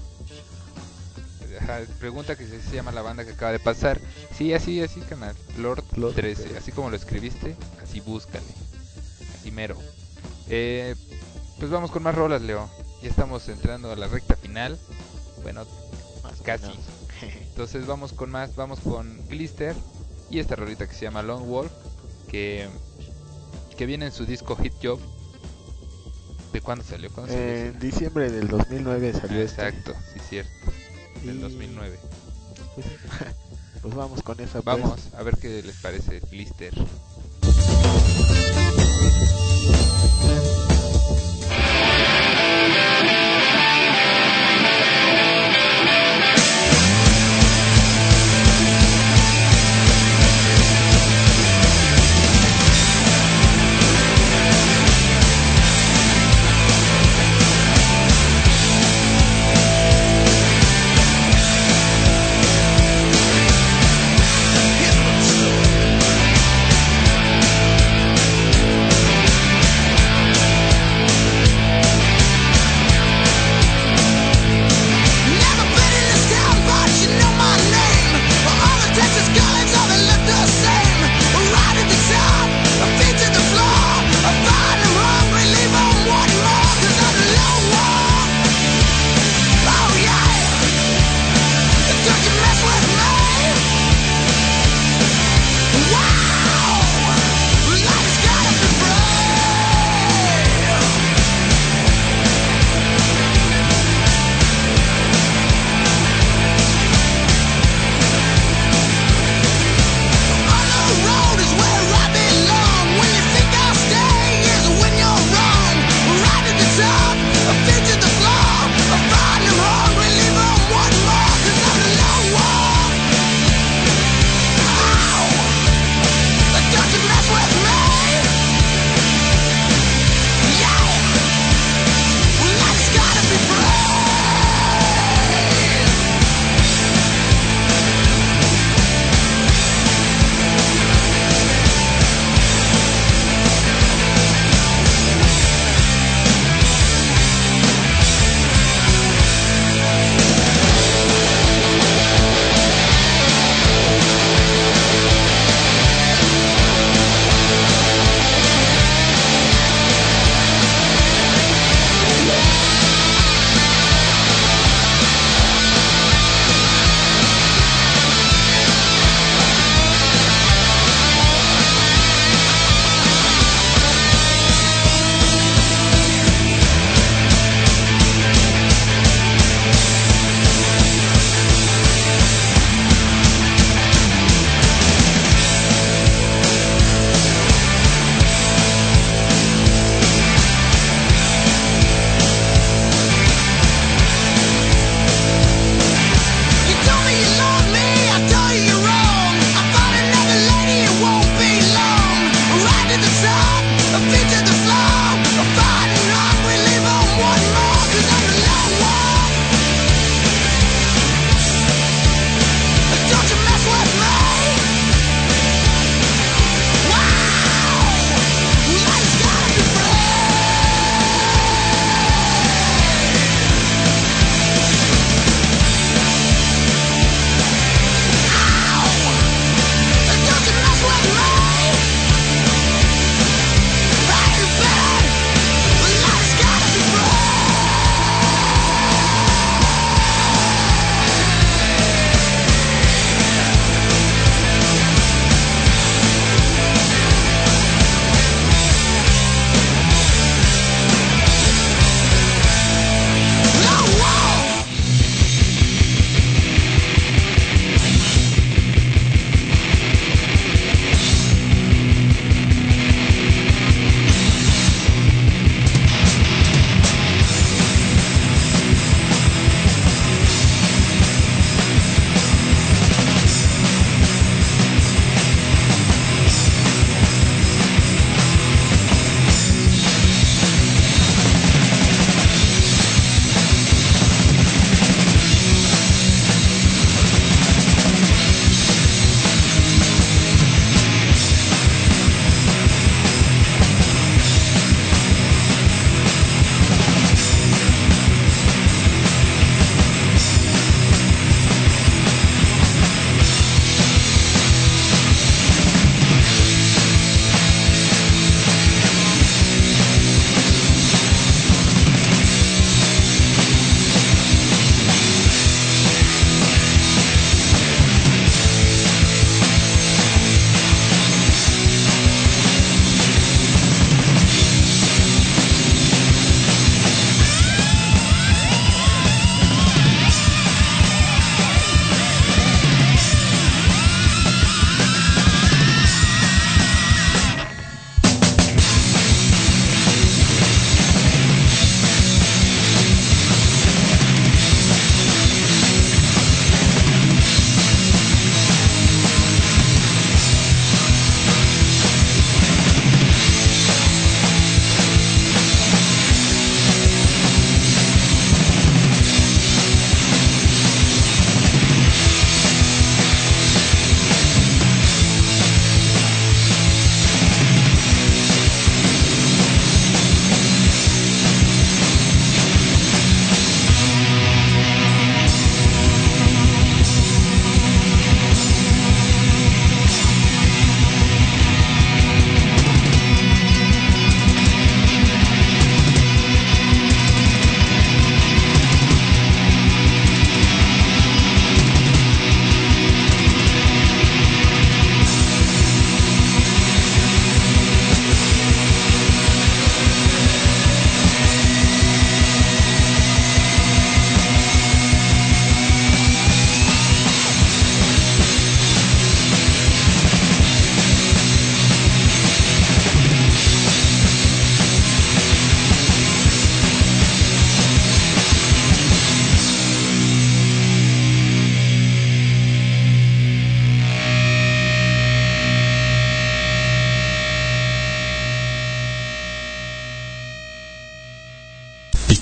Ajá, pregunta que si se llama la banda que acaba de pasar. Sí, así, canal. Lord 13, así como lo escribiste, así búscale. Así mero. Pues vamos con más rolas, Leo. Ya estamos entrando a la recta final. Bueno, Más o casi. menos. Entonces vamos con más, vamos con Glister y esta rolita que se llama Lone Wolf, que viene en su disco Hit Job. ¿De cuándo salió? En diciembre del 2009 salió exacto, sí, cierto. Del Y- 2009. Pues vamos con esa. Vamos a ver qué les parece Glister. Here's what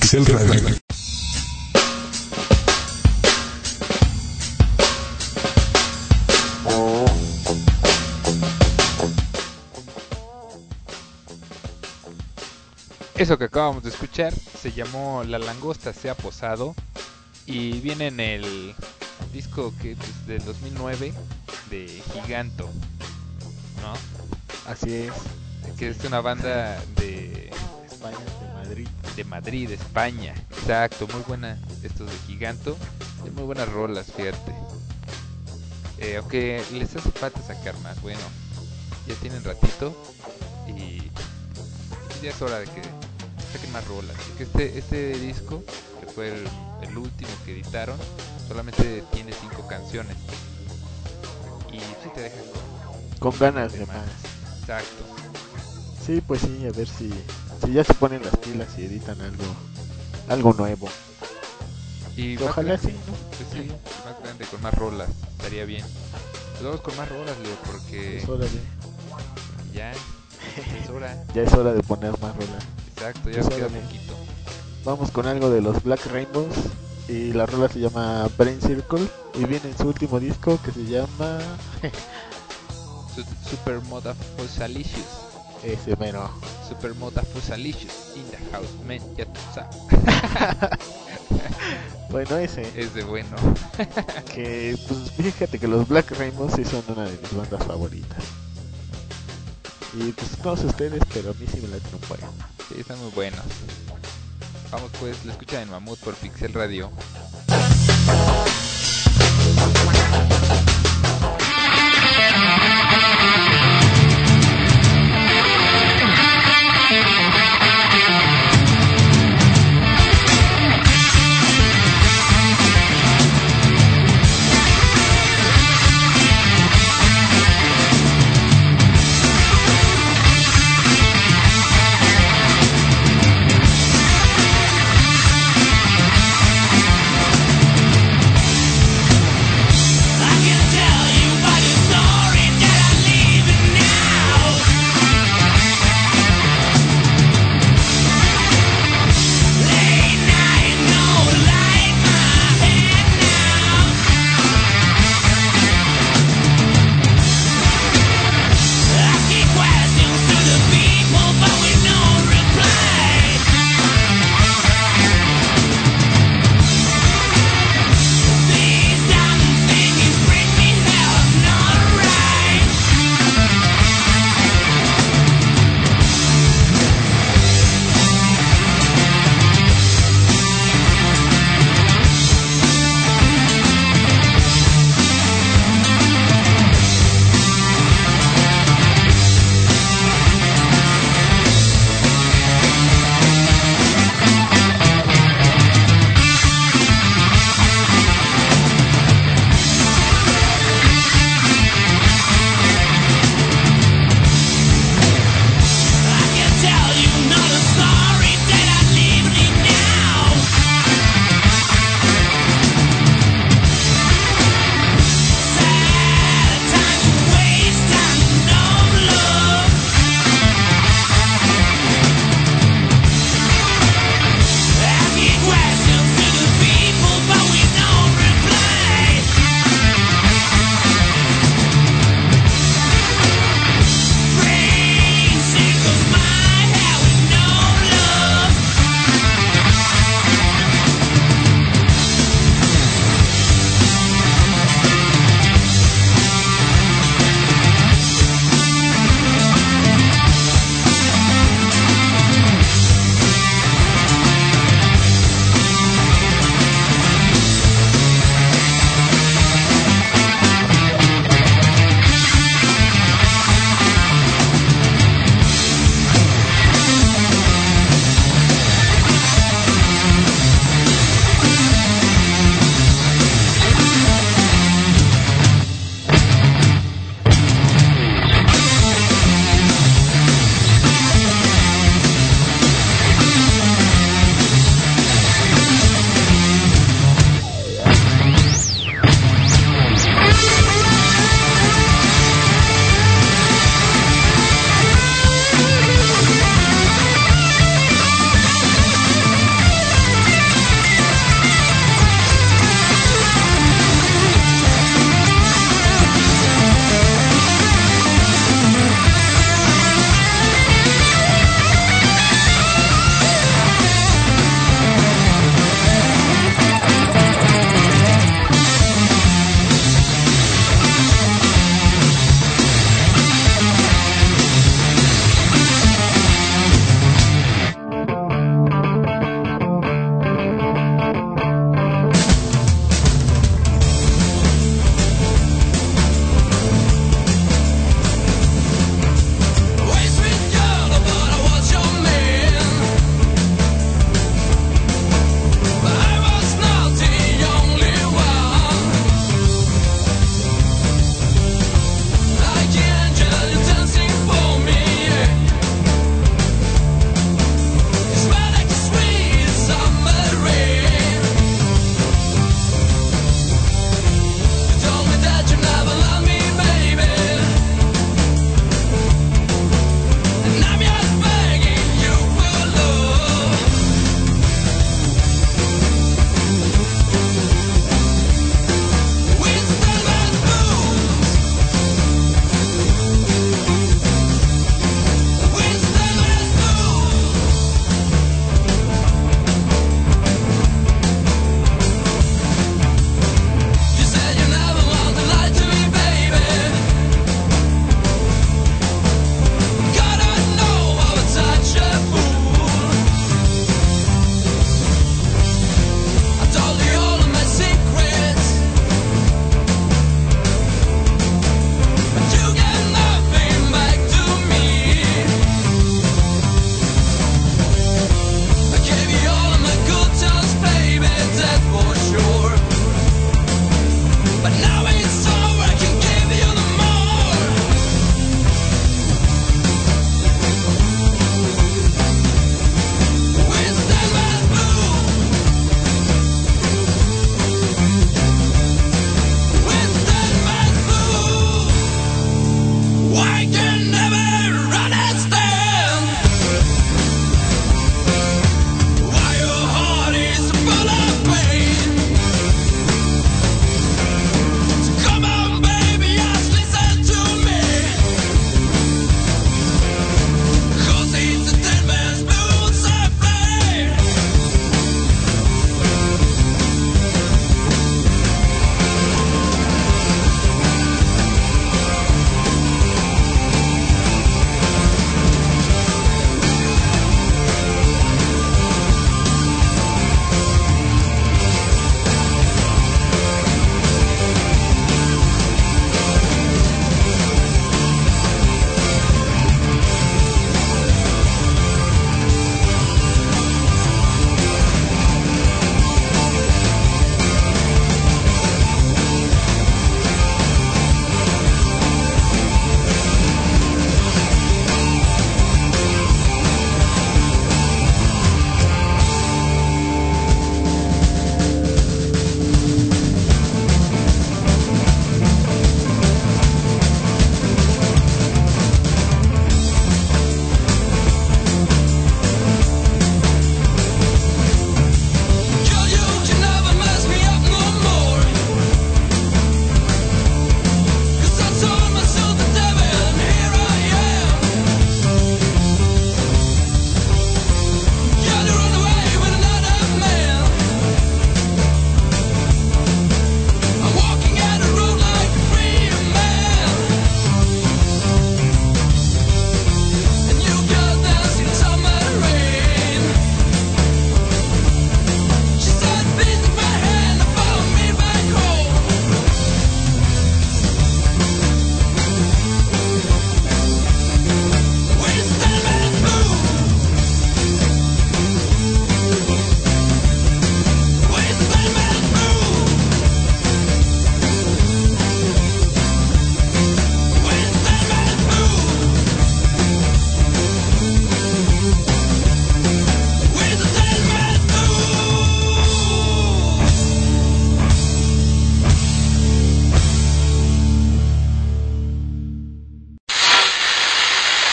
Pixel Radio. Eso que acabamos de escuchar se llamó La langosta se ha posado y viene en el disco que pues, del 2009 de Giganto, ¿no? Así es. Que es una banda de España, de Madrid. de Madrid, España. Exacto, muy buena estos de Giganto. Hay muy buenas rolas, fíjate. Aunque les hace falta sacar más, bueno, ya tienen ratito y ya es hora de que saquen más rolas. Porque este disco, que fue el último que editaron, solamente tiene 5 canciones. Y sí te dejan Con ganas de más. Exacto. Sí, pues sí, a ver si ya se ponen las pilas y editan algo nuevo. Y Que ojalá más sí, grande, ¿no? pues sí, más grande, con más rolas, estaría bien. Pues vamos con más rolas, Leo, porque Es hora de, ya es hora. ya es hora de poner más rolas. Exacto, ya Es queda hora de- poquito. Vamos con algo de los Black Rainbows y la rola se llama Brain Circle y viene en su último disco que se llama Super Moda Fusalicious. ese mero. Super Moda Fusalicious in the house, man, ya tú sabes. Bueno, ese Es de bueno. que pues fíjate que los Black Rainbows sí son una de mis bandas favoritas. Y pues no sé ustedes, pero a mí sí me la tienen un poco. Sí, están muy buenos. Vamos pues, lo escuchan en Mamut por Pixel Radio. Thank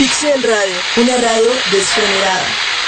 Pixel Radio, una radio desgenerada.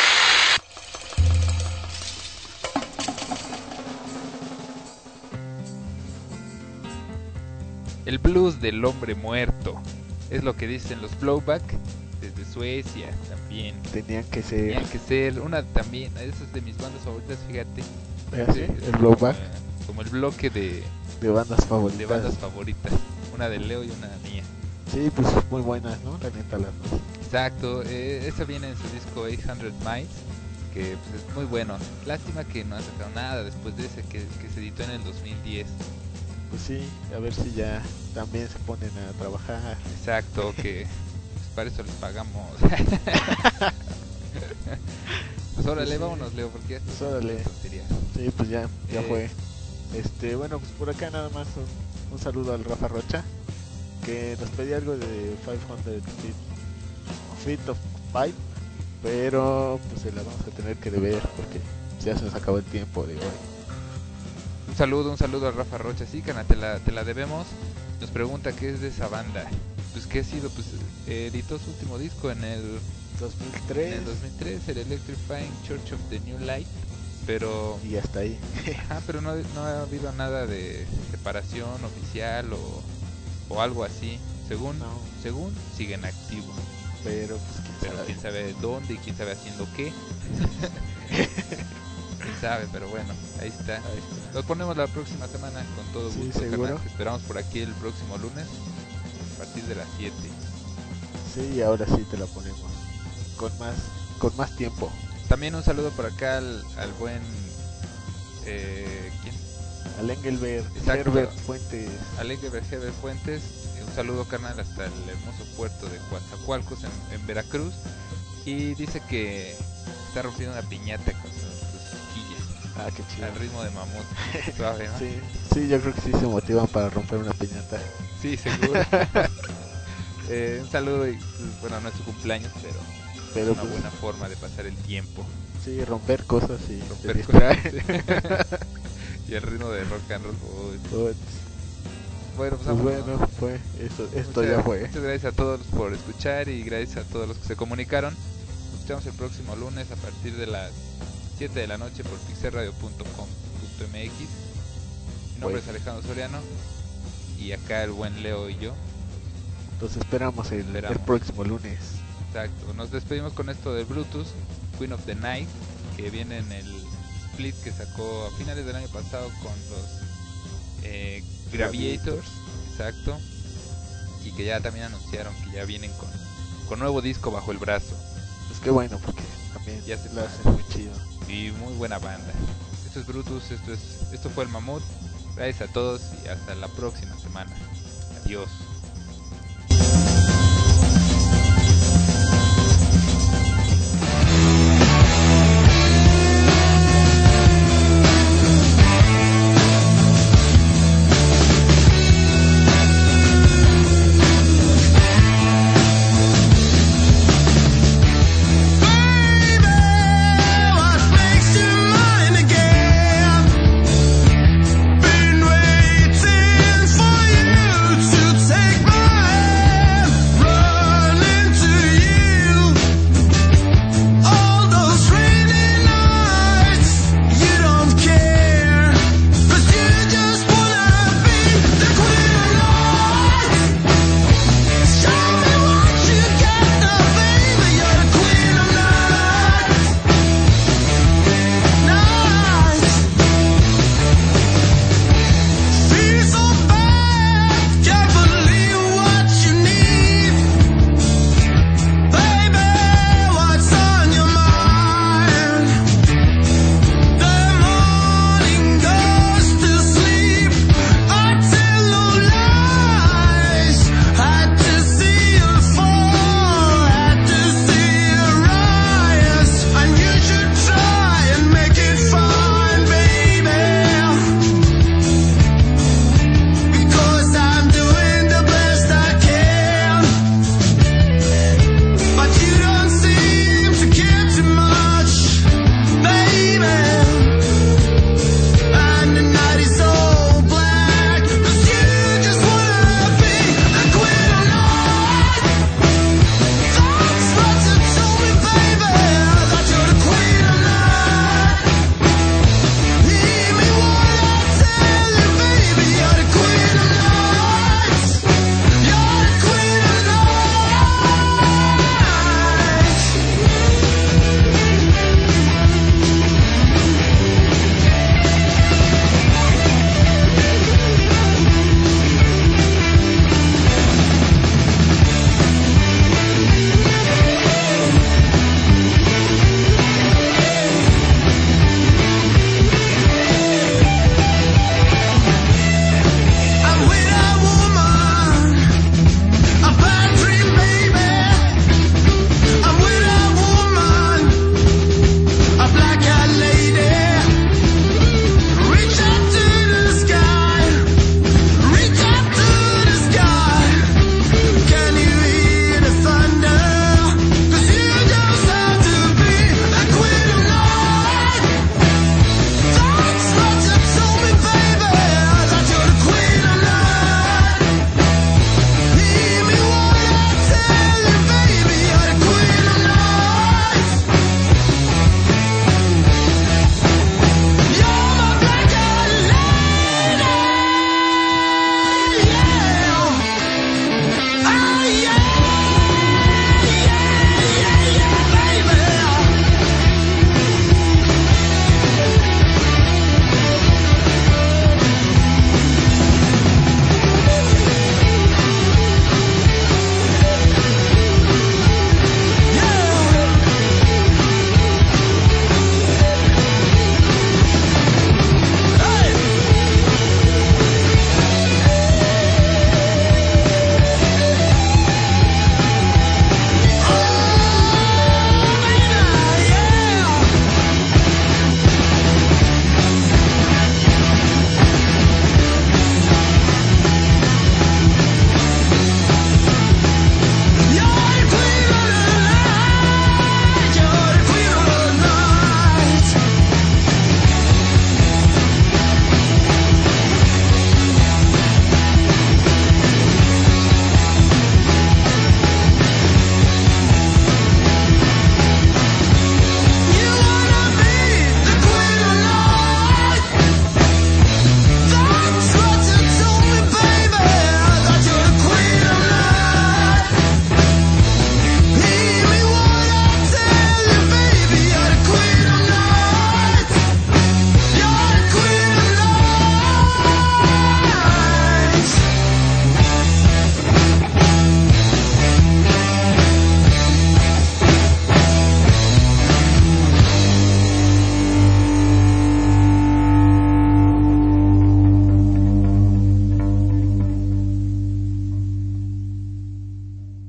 El blues del hombre muerto. Es lo que dicen los Blowback desde Suecia también. Tenían que Tenían ser. que ser una también, esa es de mis bandas favoritas, fíjate. ¿Sí? El Blowback Como el bloque de de bandas favoritas. bandas favoritas. Una de Leo y una mía. Sí, pues muy buenas, ¿no? La neta, las dos. Exacto, esa viene en su disco 800 Miles, que pues, es muy bueno. Lástima que no ha sacado nada después de ese que se editó en el 2010. Pues sí, a ver si ya también se ponen a trabajar. Exacto, que pues, para eso les pagamos. Pues órale, Sí. vámonos, Leo, porque ya Pues órale. tontería. Sí, pues ya Eh. fue. Bueno, pues por acá nada más un saludo al Rafa Rocha, que nos pedía algo de 500 feet of pipe, pero pues se la vamos a tener que deber porque ya se nos acabó el tiempo de hoy. Un saludo a Rafa Rocha, sí, cana, te la debemos. Nos pregunta qué es de esa banda. Pues que ha sido, pues editó su último disco en el 2003 2003, el Electrifying Church of the New Light, pero y hasta ahí. pero no ha habido nada de separación oficial o algo así. Según No. siguen activos, Pero pues pero quién sabe dónde y quién sabe haciendo qué. Quién sabe, pero bueno, ahí está. Nos ponemos la próxima semana con todo Sí, gusto, seguro. carnal. Te esperamos por aquí el próximo lunes a partir de las 7. Sí, ahora sí te la ponemos con más tiempo. También un saludo por acá al buen ¿quién? Al Engelbert, Exacto. Herbert Fuentes. Alegre Bergever Fuentes. Un saludo, carnal, hasta el hermoso puerto de Coatzacoalcos en Veracruz. Y dice que está rompiendo una piñata con sus chiquillas Ah, qué chido. al ritmo de mamut. Suave, ¿no? Sí, yo creo que sí se motivan para romper una piñata. Sí, seguro. Un saludo y pues, bueno, no es su cumpleaños, pero Pero una pues, buena forma de pasar el tiempo. sí, romper cosas y te Romper distrae. cosas. Y el ritmo de rock and roll. Uy. Pues Bueno, pues vámonos, ¿no? bueno, fue esto ya fue. Muchas gracias a todos por escuchar y gracias a todos los que se comunicaron. Nos escuchamos el próximo lunes a partir de las 7 de la noche por pixelradio.com.mx. Mi nombre es Alejandro Soriano y acá el buen Leo y yo. Entonces esperamos el próximo lunes. Exacto, nos despedimos con esto de Bluetooth, Queen of the Night, que viene en el split que sacó a finales del año pasado con los Graviators, exacto, y que ya también anunciaron que ya vienen con nuevo disco bajo el brazo. Pues qué bueno, porque también Ya se lo fue. hacen muy chido. Y muy buena banda. Esto es Brutus, esto fue el Mamut. Gracias a todos y hasta la próxima semana. Adiós.